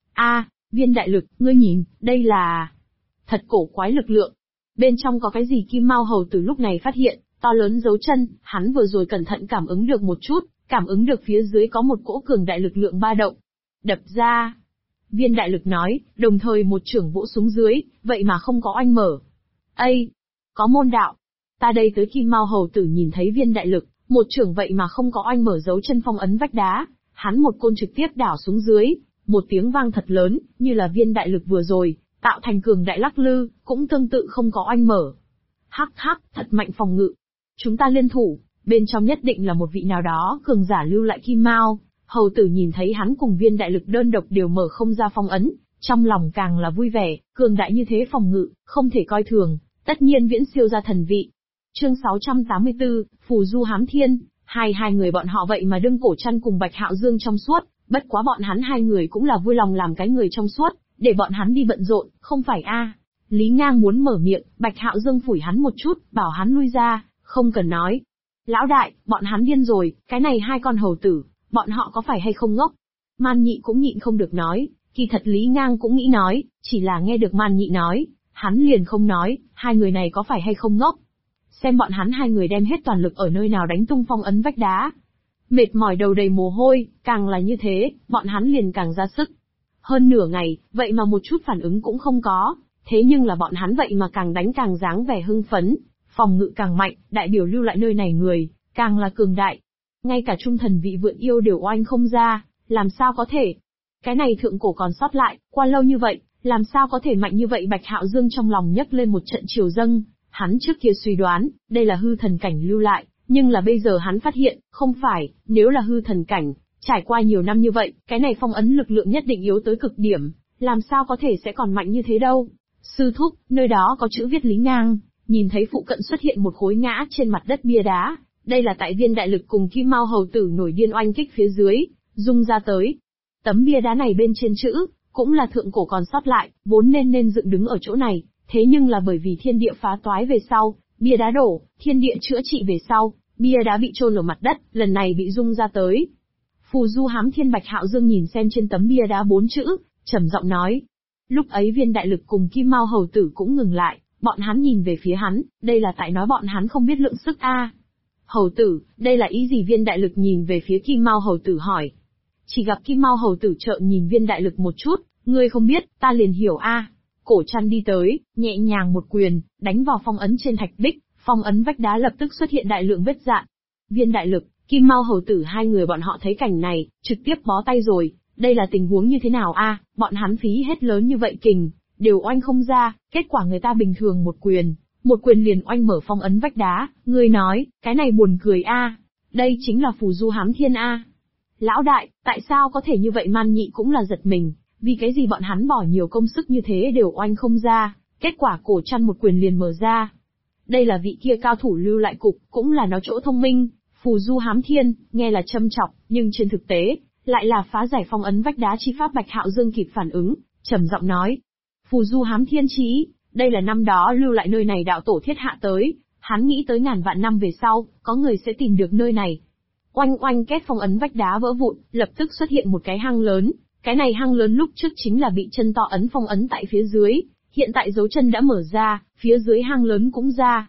Viên Đại Lực, ngươi nhìn, đây là thật cổ quái lực lượng. Bên trong có cái gì? Kim Mao hầu tử lúc này phát hiện, to lớn dấu chân, hắn vừa rồi cẩn thận cảm ứng được một chút, cảm ứng được phía dưới có một cỗ cường đại lực lượng ba động. Đập ra. Viên Đại Lực nói, đồng thời một chưởng vỗ xuống dưới, vậy mà không có oanh mở. Ây! Có môn đạo. Ta đây tới. Kim Mao hầu tử nhìn thấy Viên Đại Lực, một chưởng vậy mà không có oanh mở dấu chân phong ấn vách đá, hắn một côn trực tiếp đảo xuống dưới, một tiếng vang thật lớn, như là Viên Đại Lực vừa rồi, tạo thành cường đại lắc lư, cũng tương tự không có oanh mở. Hắc hắc, thật mạnh phòng ngự. Chúng ta liên thủ, bên trong nhất định là một vị nào đó cường giả lưu lại. Kim Mao hầu tử nhìn thấy hắn cùng Viên Đại Lực đơn độc đều mở không ra phong ấn, trong lòng càng là vui vẻ, cường đại như thế phòng ngự, không thể coi thường, tất nhiên viễn siêu ra thần vị. Chương 684, Phù Du Hám Thiên, hai người bọn họ vậy mà đương Cổ Trăn cùng Bạch Hạo Dương trong suốt, bất quá bọn hắn hai người cũng là vui lòng làm cái người trong suốt, để bọn hắn đi bận rộn, không phải Lý Ngang muốn mở miệng, Bạch Hạo Dương phủi hắn một chút, bảo hắn lui ra, không cần nói. Lão đại, bọn hắn điên rồi, cái này hai con hầu tử, bọn họ có phải hay không ngốc? Man Nhị cũng nhịn không được nói, kỳ thật Lý Ngang cũng nghĩ nói, chỉ là nghe được Man Nhị nói, hắn liền không nói, hai người này có phải hay không ngốc? Xem bọn hắn hai người đem hết toàn lực ở nơi nào đánh tung phong ấn vách đá. Mệt mỏi đầu đầy mồ hôi, càng là như thế, bọn hắn liền càng ra sức. Hơn nửa ngày, vậy mà một chút phản ứng cũng không có, thế nhưng là bọn hắn vậy mà càng đánh càng dáng vẻ hưng phấn, phòng ngự càng mạnh, đại biểu lưu lại nơi này người, càng là cường đại. Ngay cả trung thần vị vượn yêu đều oanh không ra, làm sao có thể? Cái này thượng cổ còn sót lại, qua lâu như vậy, làm sao có thể mạnh như vậy? Bạch Hạo Dương trong lòng nhấc lên một trận triều dâng, hắn trước kia suy đoán, đây là hư thần cảnh lưu lại, nhưng là bây giờ hắn phát hiện, không phải, nếu là hư thần cảnh, trải qua nhiều năm như vậy, cái này phong ấn lực lượng nhất định yếu tới cực điểm, làm sao có thể sẽ còn mạnh như thế đâu. Sư thúc, nơi đó có chữ viết Lý Ngang, nhìn thấy phụ cận xuất hiện một khối ngã trên mặt đất bia đá, đây là tại Viên Đại Lực cùng Kim Mao hầu tử nổi điên oanh kích phía dưới, rung ra tới. Tấm bia đá này bên trên chữ, cũng là thượng cổ còn sót lại, vốn nên dựng đứng ở chỗ này, thế nhưng là bởi vì thiên địa phá toái về sau, bia đá đổ, thiên địa chữa trị về sau, bia đá bị chôn ở mặt đất, lần này bị rung ra tới. Phù Du Hám Thiên. Bạch Hạo Dương nhìn xem trên tấm bia đá 4 chữ, trầm giọng nói. Lúc ấy Viên Đại Lực cùng Kim Mao hầu tử cũng ngừng lại, bọn hắn nhìn về phía hắn, đây là tại nói bọn hắn không biết lượng sức Hầu tử, đây là ý gì? Viên Đại Lực nhìn về phía Kim Mao hầu tử hỏi. Chỉ gặp Kim Mao hầu tử trợn nhìn Viên Đại Lực một chút, ngươi không biết, ta liền hiểu Cổ Trăn đi tới, nhẹ nhàng một quyền, đánh vào phong ấn trên thạch bích, phong ấn vách đá lập tức xuất hiện đại lượng vết rạn. Viên Đại Lực, Kim Mao hầu tử hai người bọn họ thấy cảnh này, trực tiếp bó tay rồi, đây là tình huống như thế nào bọn hắn phí hết lớn như vậy kình, đều oanh không ra, kết quả người ta bình thường một quyền liền oanh mở phong ấn vách đá, ngươi nói, cái này buồn cười đây chính là Phù Du Hám Thiên Lão đại, tại sao có thể như vậy? Man Nhị cũng là giật mình, vì cái gì bọn hắn bỏ nhiều công sức như thế đều oanh không ra, kết quả Cổ Trăn một quyền liền mở ra. Đây là vị kia cao thủ lưu lại cục, cũng là nó chỗ thông minh, Phù Du Hám Thiên, nghe là châm chọc, nhưng trên thực tế, lại là phá giải phong ấn vách đá chi pháp. Bạch Hạo Dương kịp phản ứng, trầm giọng nói. Phù Du Hám Thiên chí, đây là năm đó lưu lại nơi này đạo tổ thiết hạ tới, hắn nghĩ tới ngàn vạn năm về sau, có người sẽ tìm được nơi này. Oanh oanh két, phong ấn vách đá vỡ vụn, lập tức xuất hiện một cái hang lớn, cái này hang lớn lúc trước chính là bị chân to ấn phong ấn tại phía dưới, hiện tại dấu chân đã mở ra, phía dưới hang lớn cũng ra.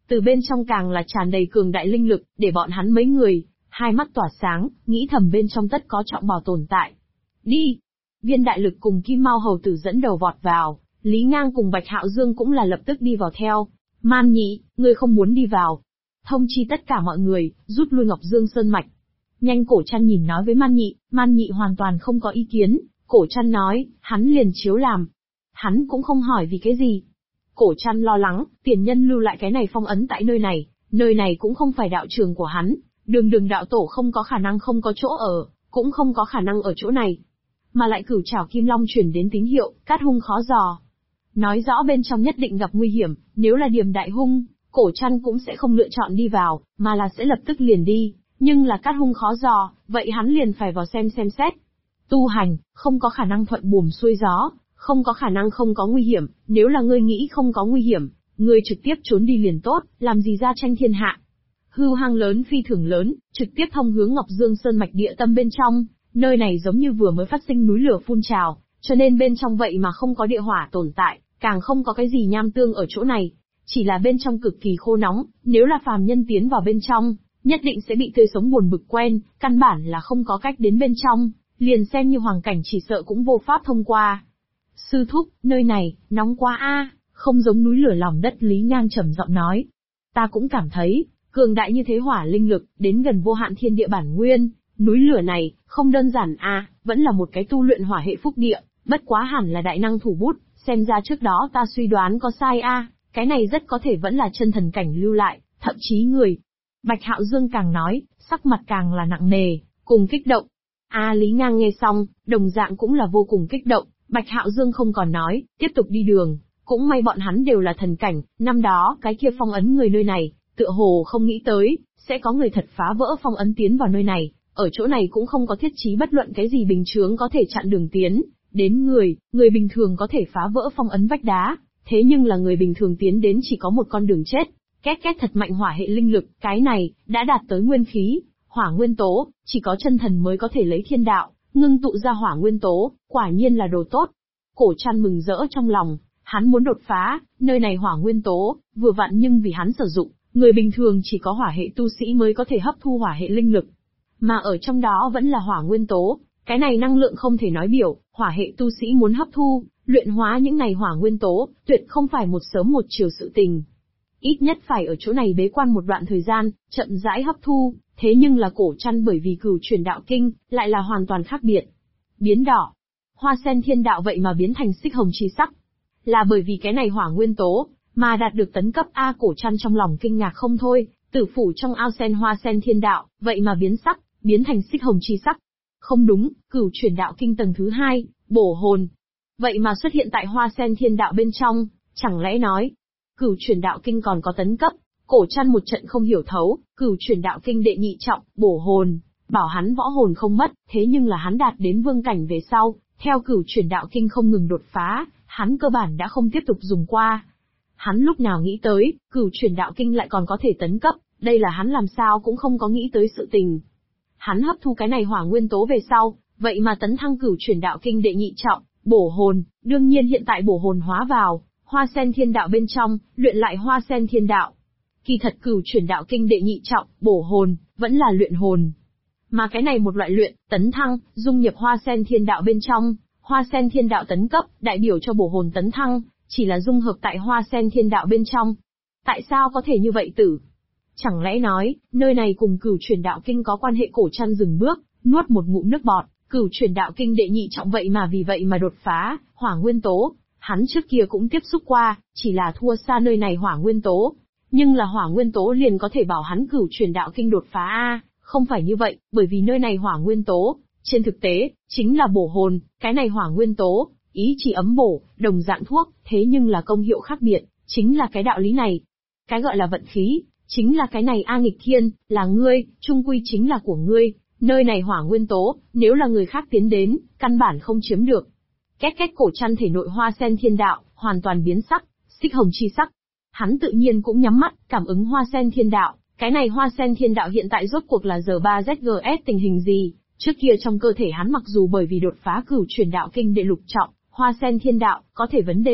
từ bên trong càng là tràn đầy cường đại linh lực, để bọn hắn mấy người, hai mắt tỏa sáng, nghĩ thầm bên trong tất có trọng bảo tồn tại. Đi! Viên Đại Lực cùng Kim Mao Hầu Tử dẫn đầu vọt vào, Lý Ngang cùng Bạch Hạo Dương cũng là lập tức đi vào theo. Man Nhị, ngươi không muốn đi vào. Thông chi tất cả mọi người, rút lui Ngọc Dương Sơn Mạch. Nhanh. Cổ Trăn nhìn nói với Man Nhị hoàn toàn không có ý kiến. Cổ Trăn nói, hắn liền chiếu làm. Hắn cũng không hỏi vì cái gì. Cổ Trăn lo lắng, tiền nhân lưu lại cái này phong ấn tại nơi này cũng không phải đạo trường của hắn, Đường đạo tổ không có khả năng không có chỗ ở, cũng không có khả năng ở chỗ này. Mà lại Cửu Trảo Kim Long truyền đến tín hiệu, cát hung khó dò. Nói rõ bên trong nhất định gặp nguy hiểm, nếu là Điềm Đại Hung, Cổ Trăn cũng sẽ không lựa chọn đi vào, mà là sẽ lập tức liền đi, nhưng là cát hung khó dò, vậy hắn liền phải vào xem xét. Tu hành, không có khả năng thuận buồm xuôi gió, không có khả năng không có nguy hiểm, nếu là ngươi nghĩ không có nguy hiểm, ngươi trực tiếp trốn đi liền tốt, làm gì ra tranh thiên hạ. Hưu hang lớn phi thường lớn, trực tiếp thông hướng Ngọc Dương Sơn mạch địa tâm bên trong, nơi này giống như vừa mới phát sinh núi lửa phun trào, cho nên bên trong vậy mà không có địa hỏa tồn tại, càng không có cái gì nham tương ở chỗ này, chỉ là bên trong cực kỳ khô nóng, nếu là phàm nhân tiến vào bên trong, nhất định sẽ bị tươi sống buồn bực quen, căn bản là không có cách đến bên trong, liền xem như hoàng cảnh chỉ sợ cũng vô pháp thông qua. Sư thúc, nơi này, nóng quá a, không giống núi lửa lòng đất. Lý Ngang trầm giọng nói. Ta cũng cảm thấy, cường đại như thế hỏa linh lực, đến gần vô hạn thiên địa bản nguyên, núi lửa này, không đơn giản a, vẫn là một cái tu luyện hỏa hệ phúc địa, bất quá hẳn là đại năng thủ bút, xem ra trước đó ta suy đoán có sai a, cái này rất có thể vẫn là chân thần cảnh lưu lại, thậm chí người. Bạch Hạo Dương càng nói, sắc mặt càng là nặng nề, cùng kích động. Lý Ngang nghe xong, đồng dạng cũng là vô cùng kích động, Bạch Hạo Dương không còn nói, tiếp tục đi đường, cũng may bọn hắn đều là thần cảnh, năm đó cái kia phong ấn người nơi này, tựa hồ không nghĩ tới, sẽ có người thật phá vỡ phong ấn tiến vào nơi này, ở chỗ này cũng không có thiết trí bất luận cái gì bình chướng có thể chặn đường tiến, đến người bình thường có thể phá vỡ phong ấn vách đá, thế nhưng là người bình thường tiến đến chỉ có một con đường chết. Két thật mạnh hỏa hệ linh lực, cái này, đã đạt tới nguyên khí, hỏa nguyên tố, chỉ có chân thần mới có thể lấy thiên đạo, ngưng tụ ra hỏa nguyên tố, quả nhiên là đồ tốt. Cổ Trăn mừng rỡ trong lòng, hắn muốn đột phá, nơi này hỏa nguyên tố, vừa vặn nhưng vì hắn sử dụng, người bình thường chỉ có hỏa hệ tu sĩ mới có thể hấp thu hỏa hệ linh lực. Mà ở trong đó vẫn là hỏa nguyên tố, cái này năng lượng không thể nói biểu, hỏa hệ tu sĩ muốn hấp thu, luyện hóa những này hỏa nguyên tố, tuyệt không phải một sớm một chiều sự tình. Ít nhất phải ở chỗ này bế quan một đoạn thời gian, chậm rãi hấp thu, thế nhưng là Cổ Trăn bởi vì Cửu Truyền Đạo Kinh, lại là hoàn toàn khác biệt. Biến đỏ. Hoa sen thiên đạo vậy mà biến thành xích hồng chi sắc. Là bởi vì cái này hỏa nguyên tố, mà đạt được tấn cấp A. Cổ Trăn trong lòng kinh ngạc không thôi, tử phủ trong ao sen hoa sen thiên đạo, vậy mà biến sắc, biến thành xích hồng chi sắc. Không đúng, Cửu Truyền Đạo Kinh tầng thứ 2, bổ hồn. Vậy mà xuất hiện tại hoa sen thiên đạo bên trong, chẳng lẽ nói, Cửu Truyền Đạo Kinh còn có tấn cấp? Cổ Trăn một trận không hiểu thấu, Cửu Truyền Đạo Kinh đệ nhị trọng, bổ hồn, bảo hắn võ hồn không mất, thế nhưng là hắn đạt đến vương cảnh về sau, theo Cửu Truyền Đạo Kinh không ngừng đột phá, hắn cơ bản đã không tiếp tục dùng qua. Hắn lúc nào nghĩ tới, Cửu Truyền Đạo Kinh lại còn có thể tấn cấp, đây là hắn làm sao cũng không có nghĩ tới sự tình. Hắn hấp thu cái này hỏa nguyên tố về sau, vậy mà tấn thăng Cửu Truyền Đạo Kinh đệ nhị trọng, bổ hồn, đương nhiên hiện tại bổ hồn hóa vào Hoa Sen Thiên Đạo bên trong, luyện lại Hoa Sen Thiên Đạo. Kỳ thật Cửu Truyền Đạo Kinh đệ nhị trọng, bổ hồn, vẫn là luyện hồn. Mà cái này một loại luyện, tấn thăng, dung nhập Hoa Sen Thiên Đạo bên trong, Hoa Sen Thiên Đạo tấn cấp, đại biểu cho bổ hồn tấn thăng, chỉ là dung hợp tại Hoa Sen Thiên Đạo bên trong. Tại sao có thể như vậy tử? Chẳng lẽ nói, nơi này cùng Cửu Truyền Đạo Kinh có quan hệ? Cổ Trăn dừng bước, nuốt một ngụm nước bọt, Cửu Truyền Đạo Kinh đệ nhị trọng vậy mà đột phá, hỏa nguyên tố. Hắn trước kia cũng tiếp xúc qua, chỉ là thua xa nơi này hỏa nguyên tố. Nhưng là hỏa nguyên tố liền có thể bảo hắn Cửu Truyền Đạo Kinh đột phá a, không phải như vậy, bởi vì nơi này hỏa nguyên tố, trên thực tế, chính là bổ hồn, cái này hỏa nguyên tố, ý chỉ ấm bổ, đồng dạng thuốc, thế nhưng là công hiệu khác biệt, chính là cái đạo lý này. Cái gọi là vận khí, chính là cái này A nghịch thiên, là ngươi, trung quy chính là của ngươi, nơi này hỏa nguyên tố, nếu là người khác tiến đến, căn bản không chiếm được. Két Cổ Trăn thể nội Hoa Sen Thiên Đạo, hoàn toàn biến sắc, xích hồng chi sắc. Hắn tự nhiên cũng nhắm mắt, cảm ứng Hoa Sen Thiên Đạo, cái này Hoa Sen Thiên Đạo hiện tại rốt cuộc là R3ZGS tình hình gì? Trước kia trong cơ thể hắn mặc dù bởi vì đột phá Cửu Truyền Đạo Kinh đệ lục trọng, Hoa Sen Thiên Đạo, có thể vấn đề,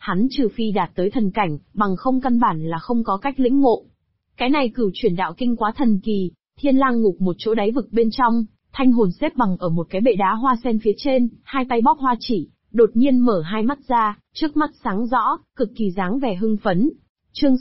hắn trừ phi đạt tới thần cảnh, bằng không căn bản là không có cách lĩnh ngộ. Cái này Cửu Chuyển Đạo Kinh quá thần kỳ, Thiên Lang Ngục một chỗ đáy vực bên trong, Thanh Hồn xếp bằng ở một cái bệ đá hoa sen phía trên, hai tay bóp hoa chỉ, đột nhiên mở hai mắt ra, trước mắt sáng rõ, cực kỳ dáng vẻ hưng phấn. Chương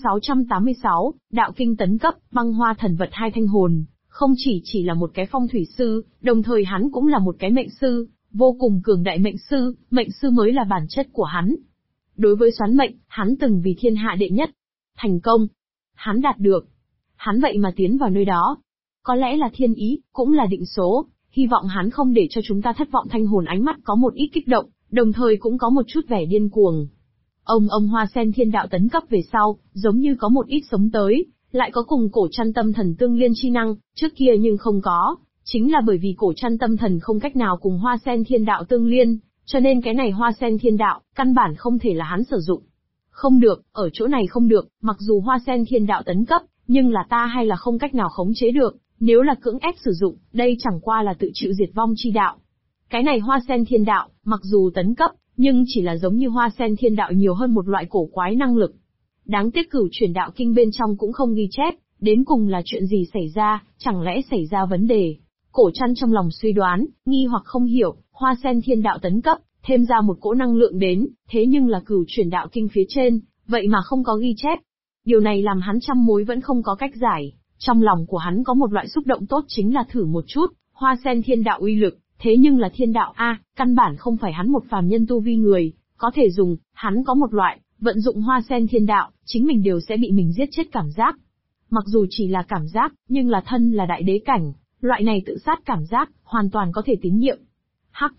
686, Đạo Kinh tấn cấp, băng hoa thần vật hai thanh hồn, không chỉ là một cái phong thủy sư, đồng thời hắn cũng là một cái mệnh sư, vô cùng cường đại mệnh sư mới là bản chất của hắn. Đối với xoán mệnh, hắn từng vì thiên hạ đệ nhất. Thành công. Hắn đạt được. Hắn vậy mà tiến vào nơi đó. Có lẽ là thiên ý, cũng là định số, hy vọng hắn không để cho chúng ta thất vọng. Thanh hồn ánh mắt có một ít kích động, đồng thời cũng có một chút vẻ điên cuồng. Ông Hoa Sen Thiên Đạo tấn cấp về sau, giống như có một ít sống tới, lại có cùng Cổ Trăn Tâm Thần tương liên chi năng, trước kia nhưng không có, chính là bởi vì Cổ Trăn Tâm Thần không cách nào cùng Hoa Sen Thiên Đạo tương liên, cho nên cái này Hoa Sen Thiên Đạo, căn bản không thể là hắn sử dụng. Không được, ở chỗ này không được, mặc dù Hoa Sen Thiên Đạo tấn cấp, nhưng là ta hay là không cách nào khống chế được, nếu là cưỡng ép sử dụng, đây chẳng qua là tự chịu diệt vong chi đạo. Cái này Hoa Sen Thiên Đạo, mặc dù tấn cấp, nhưng chỉ là giống như Hoa Sen Thiên Đạo nhiều hơn một loại cổ quái năng lực. Đáng tiếc Cửu Chuyển Đạo Kinh bên trong cũng không ghi chép, đến cùng là chuyện gì xảy ra, chẳng lẽ xảy ra vấn đề. Cổ Trăn trong lòng suy đoán, nghi hoặc không hiểu, Hoa Sen Thiên Đạo tấn cấp, thêm ra một cỗ năng lượng đến, thế nhưng là Cửu Chuyển Đạo Kinh phía trên, vậy mà không có ghi chép. Điều này làm hắn trăm mối vẫn không có cách giải, trong lòng của hắn có một loại xúc động tốt chính là thử một chút, Hoa Sen Thiên Đạo uy lực, thế nhưng là thiên đạo a, căn bản không phải hắn một phàm nhân tu vi người, có thể dùng, hắn có một loại, vận dụng Hoa Sen Thiên Đạo, chính mình đều sẽ bị mình giết chết cảm giác. Mặc dù chỉ là cảm giác, nhưng là thân là đại đế cảnh, loại này tự sát cảm giác, hoàn toàn có thể tín nhiệm. Hắc,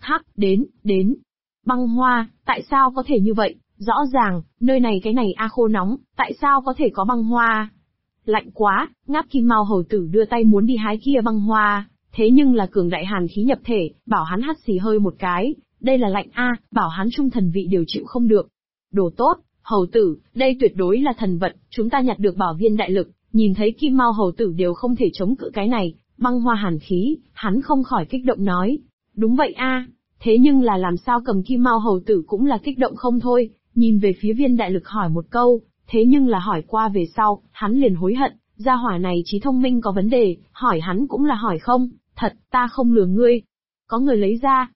đến. Băng hoa, tại sao có thể như vậy? Rõ ràng, nơi này cái này khô nóng, tại sao có thể có băng hoa? Lạnh quá, Ngáp Kim Mao hầu tử đưa tay muốn đi hái kia băng hoa, thế nhưng là cường đại hàn khí nhập thể, bảo hắn hắt xì hơi một cái, đây là lạnh bảo hắn trung thần vị đều chịu không được. Đồ tốt, hầu tử, đây tuyệt đối là thần vật, chúng ta nhặt được bảo viên đại lực, nhìn thấy Kim Mao hầu tử đều không thể chống cự cái này, băng hoa hàn khí, hắn không khỏi kích động nói. Đúng vậy thế nhưng là làm sao cầm Kim Mao hầu tử cũng là kích động không thôi, nhìn về phía viên đại lực hỏi một câu, thế nhưng là hỏi qua về sau, hắn liền hối hận, gia hỏa này trí thông minh có vấn đề, hỏi hắn cũng là hỏi không, thật, ta không lừa ngươi. Có người lấy ra.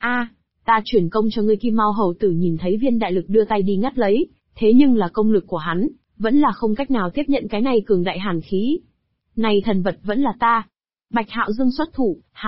Ta chuyển công cho ngươi. Kim Mao hầu tử nhìn thấy viên đại lực đưa tay đi ngắt lấy, thế nhưng là công lực của hắn, vẫn là không cách nào tiếp nhận cái này cường đại hàn khí. Này thần vật vẫn là ta. Bạch Hạo Dương xuất thủ,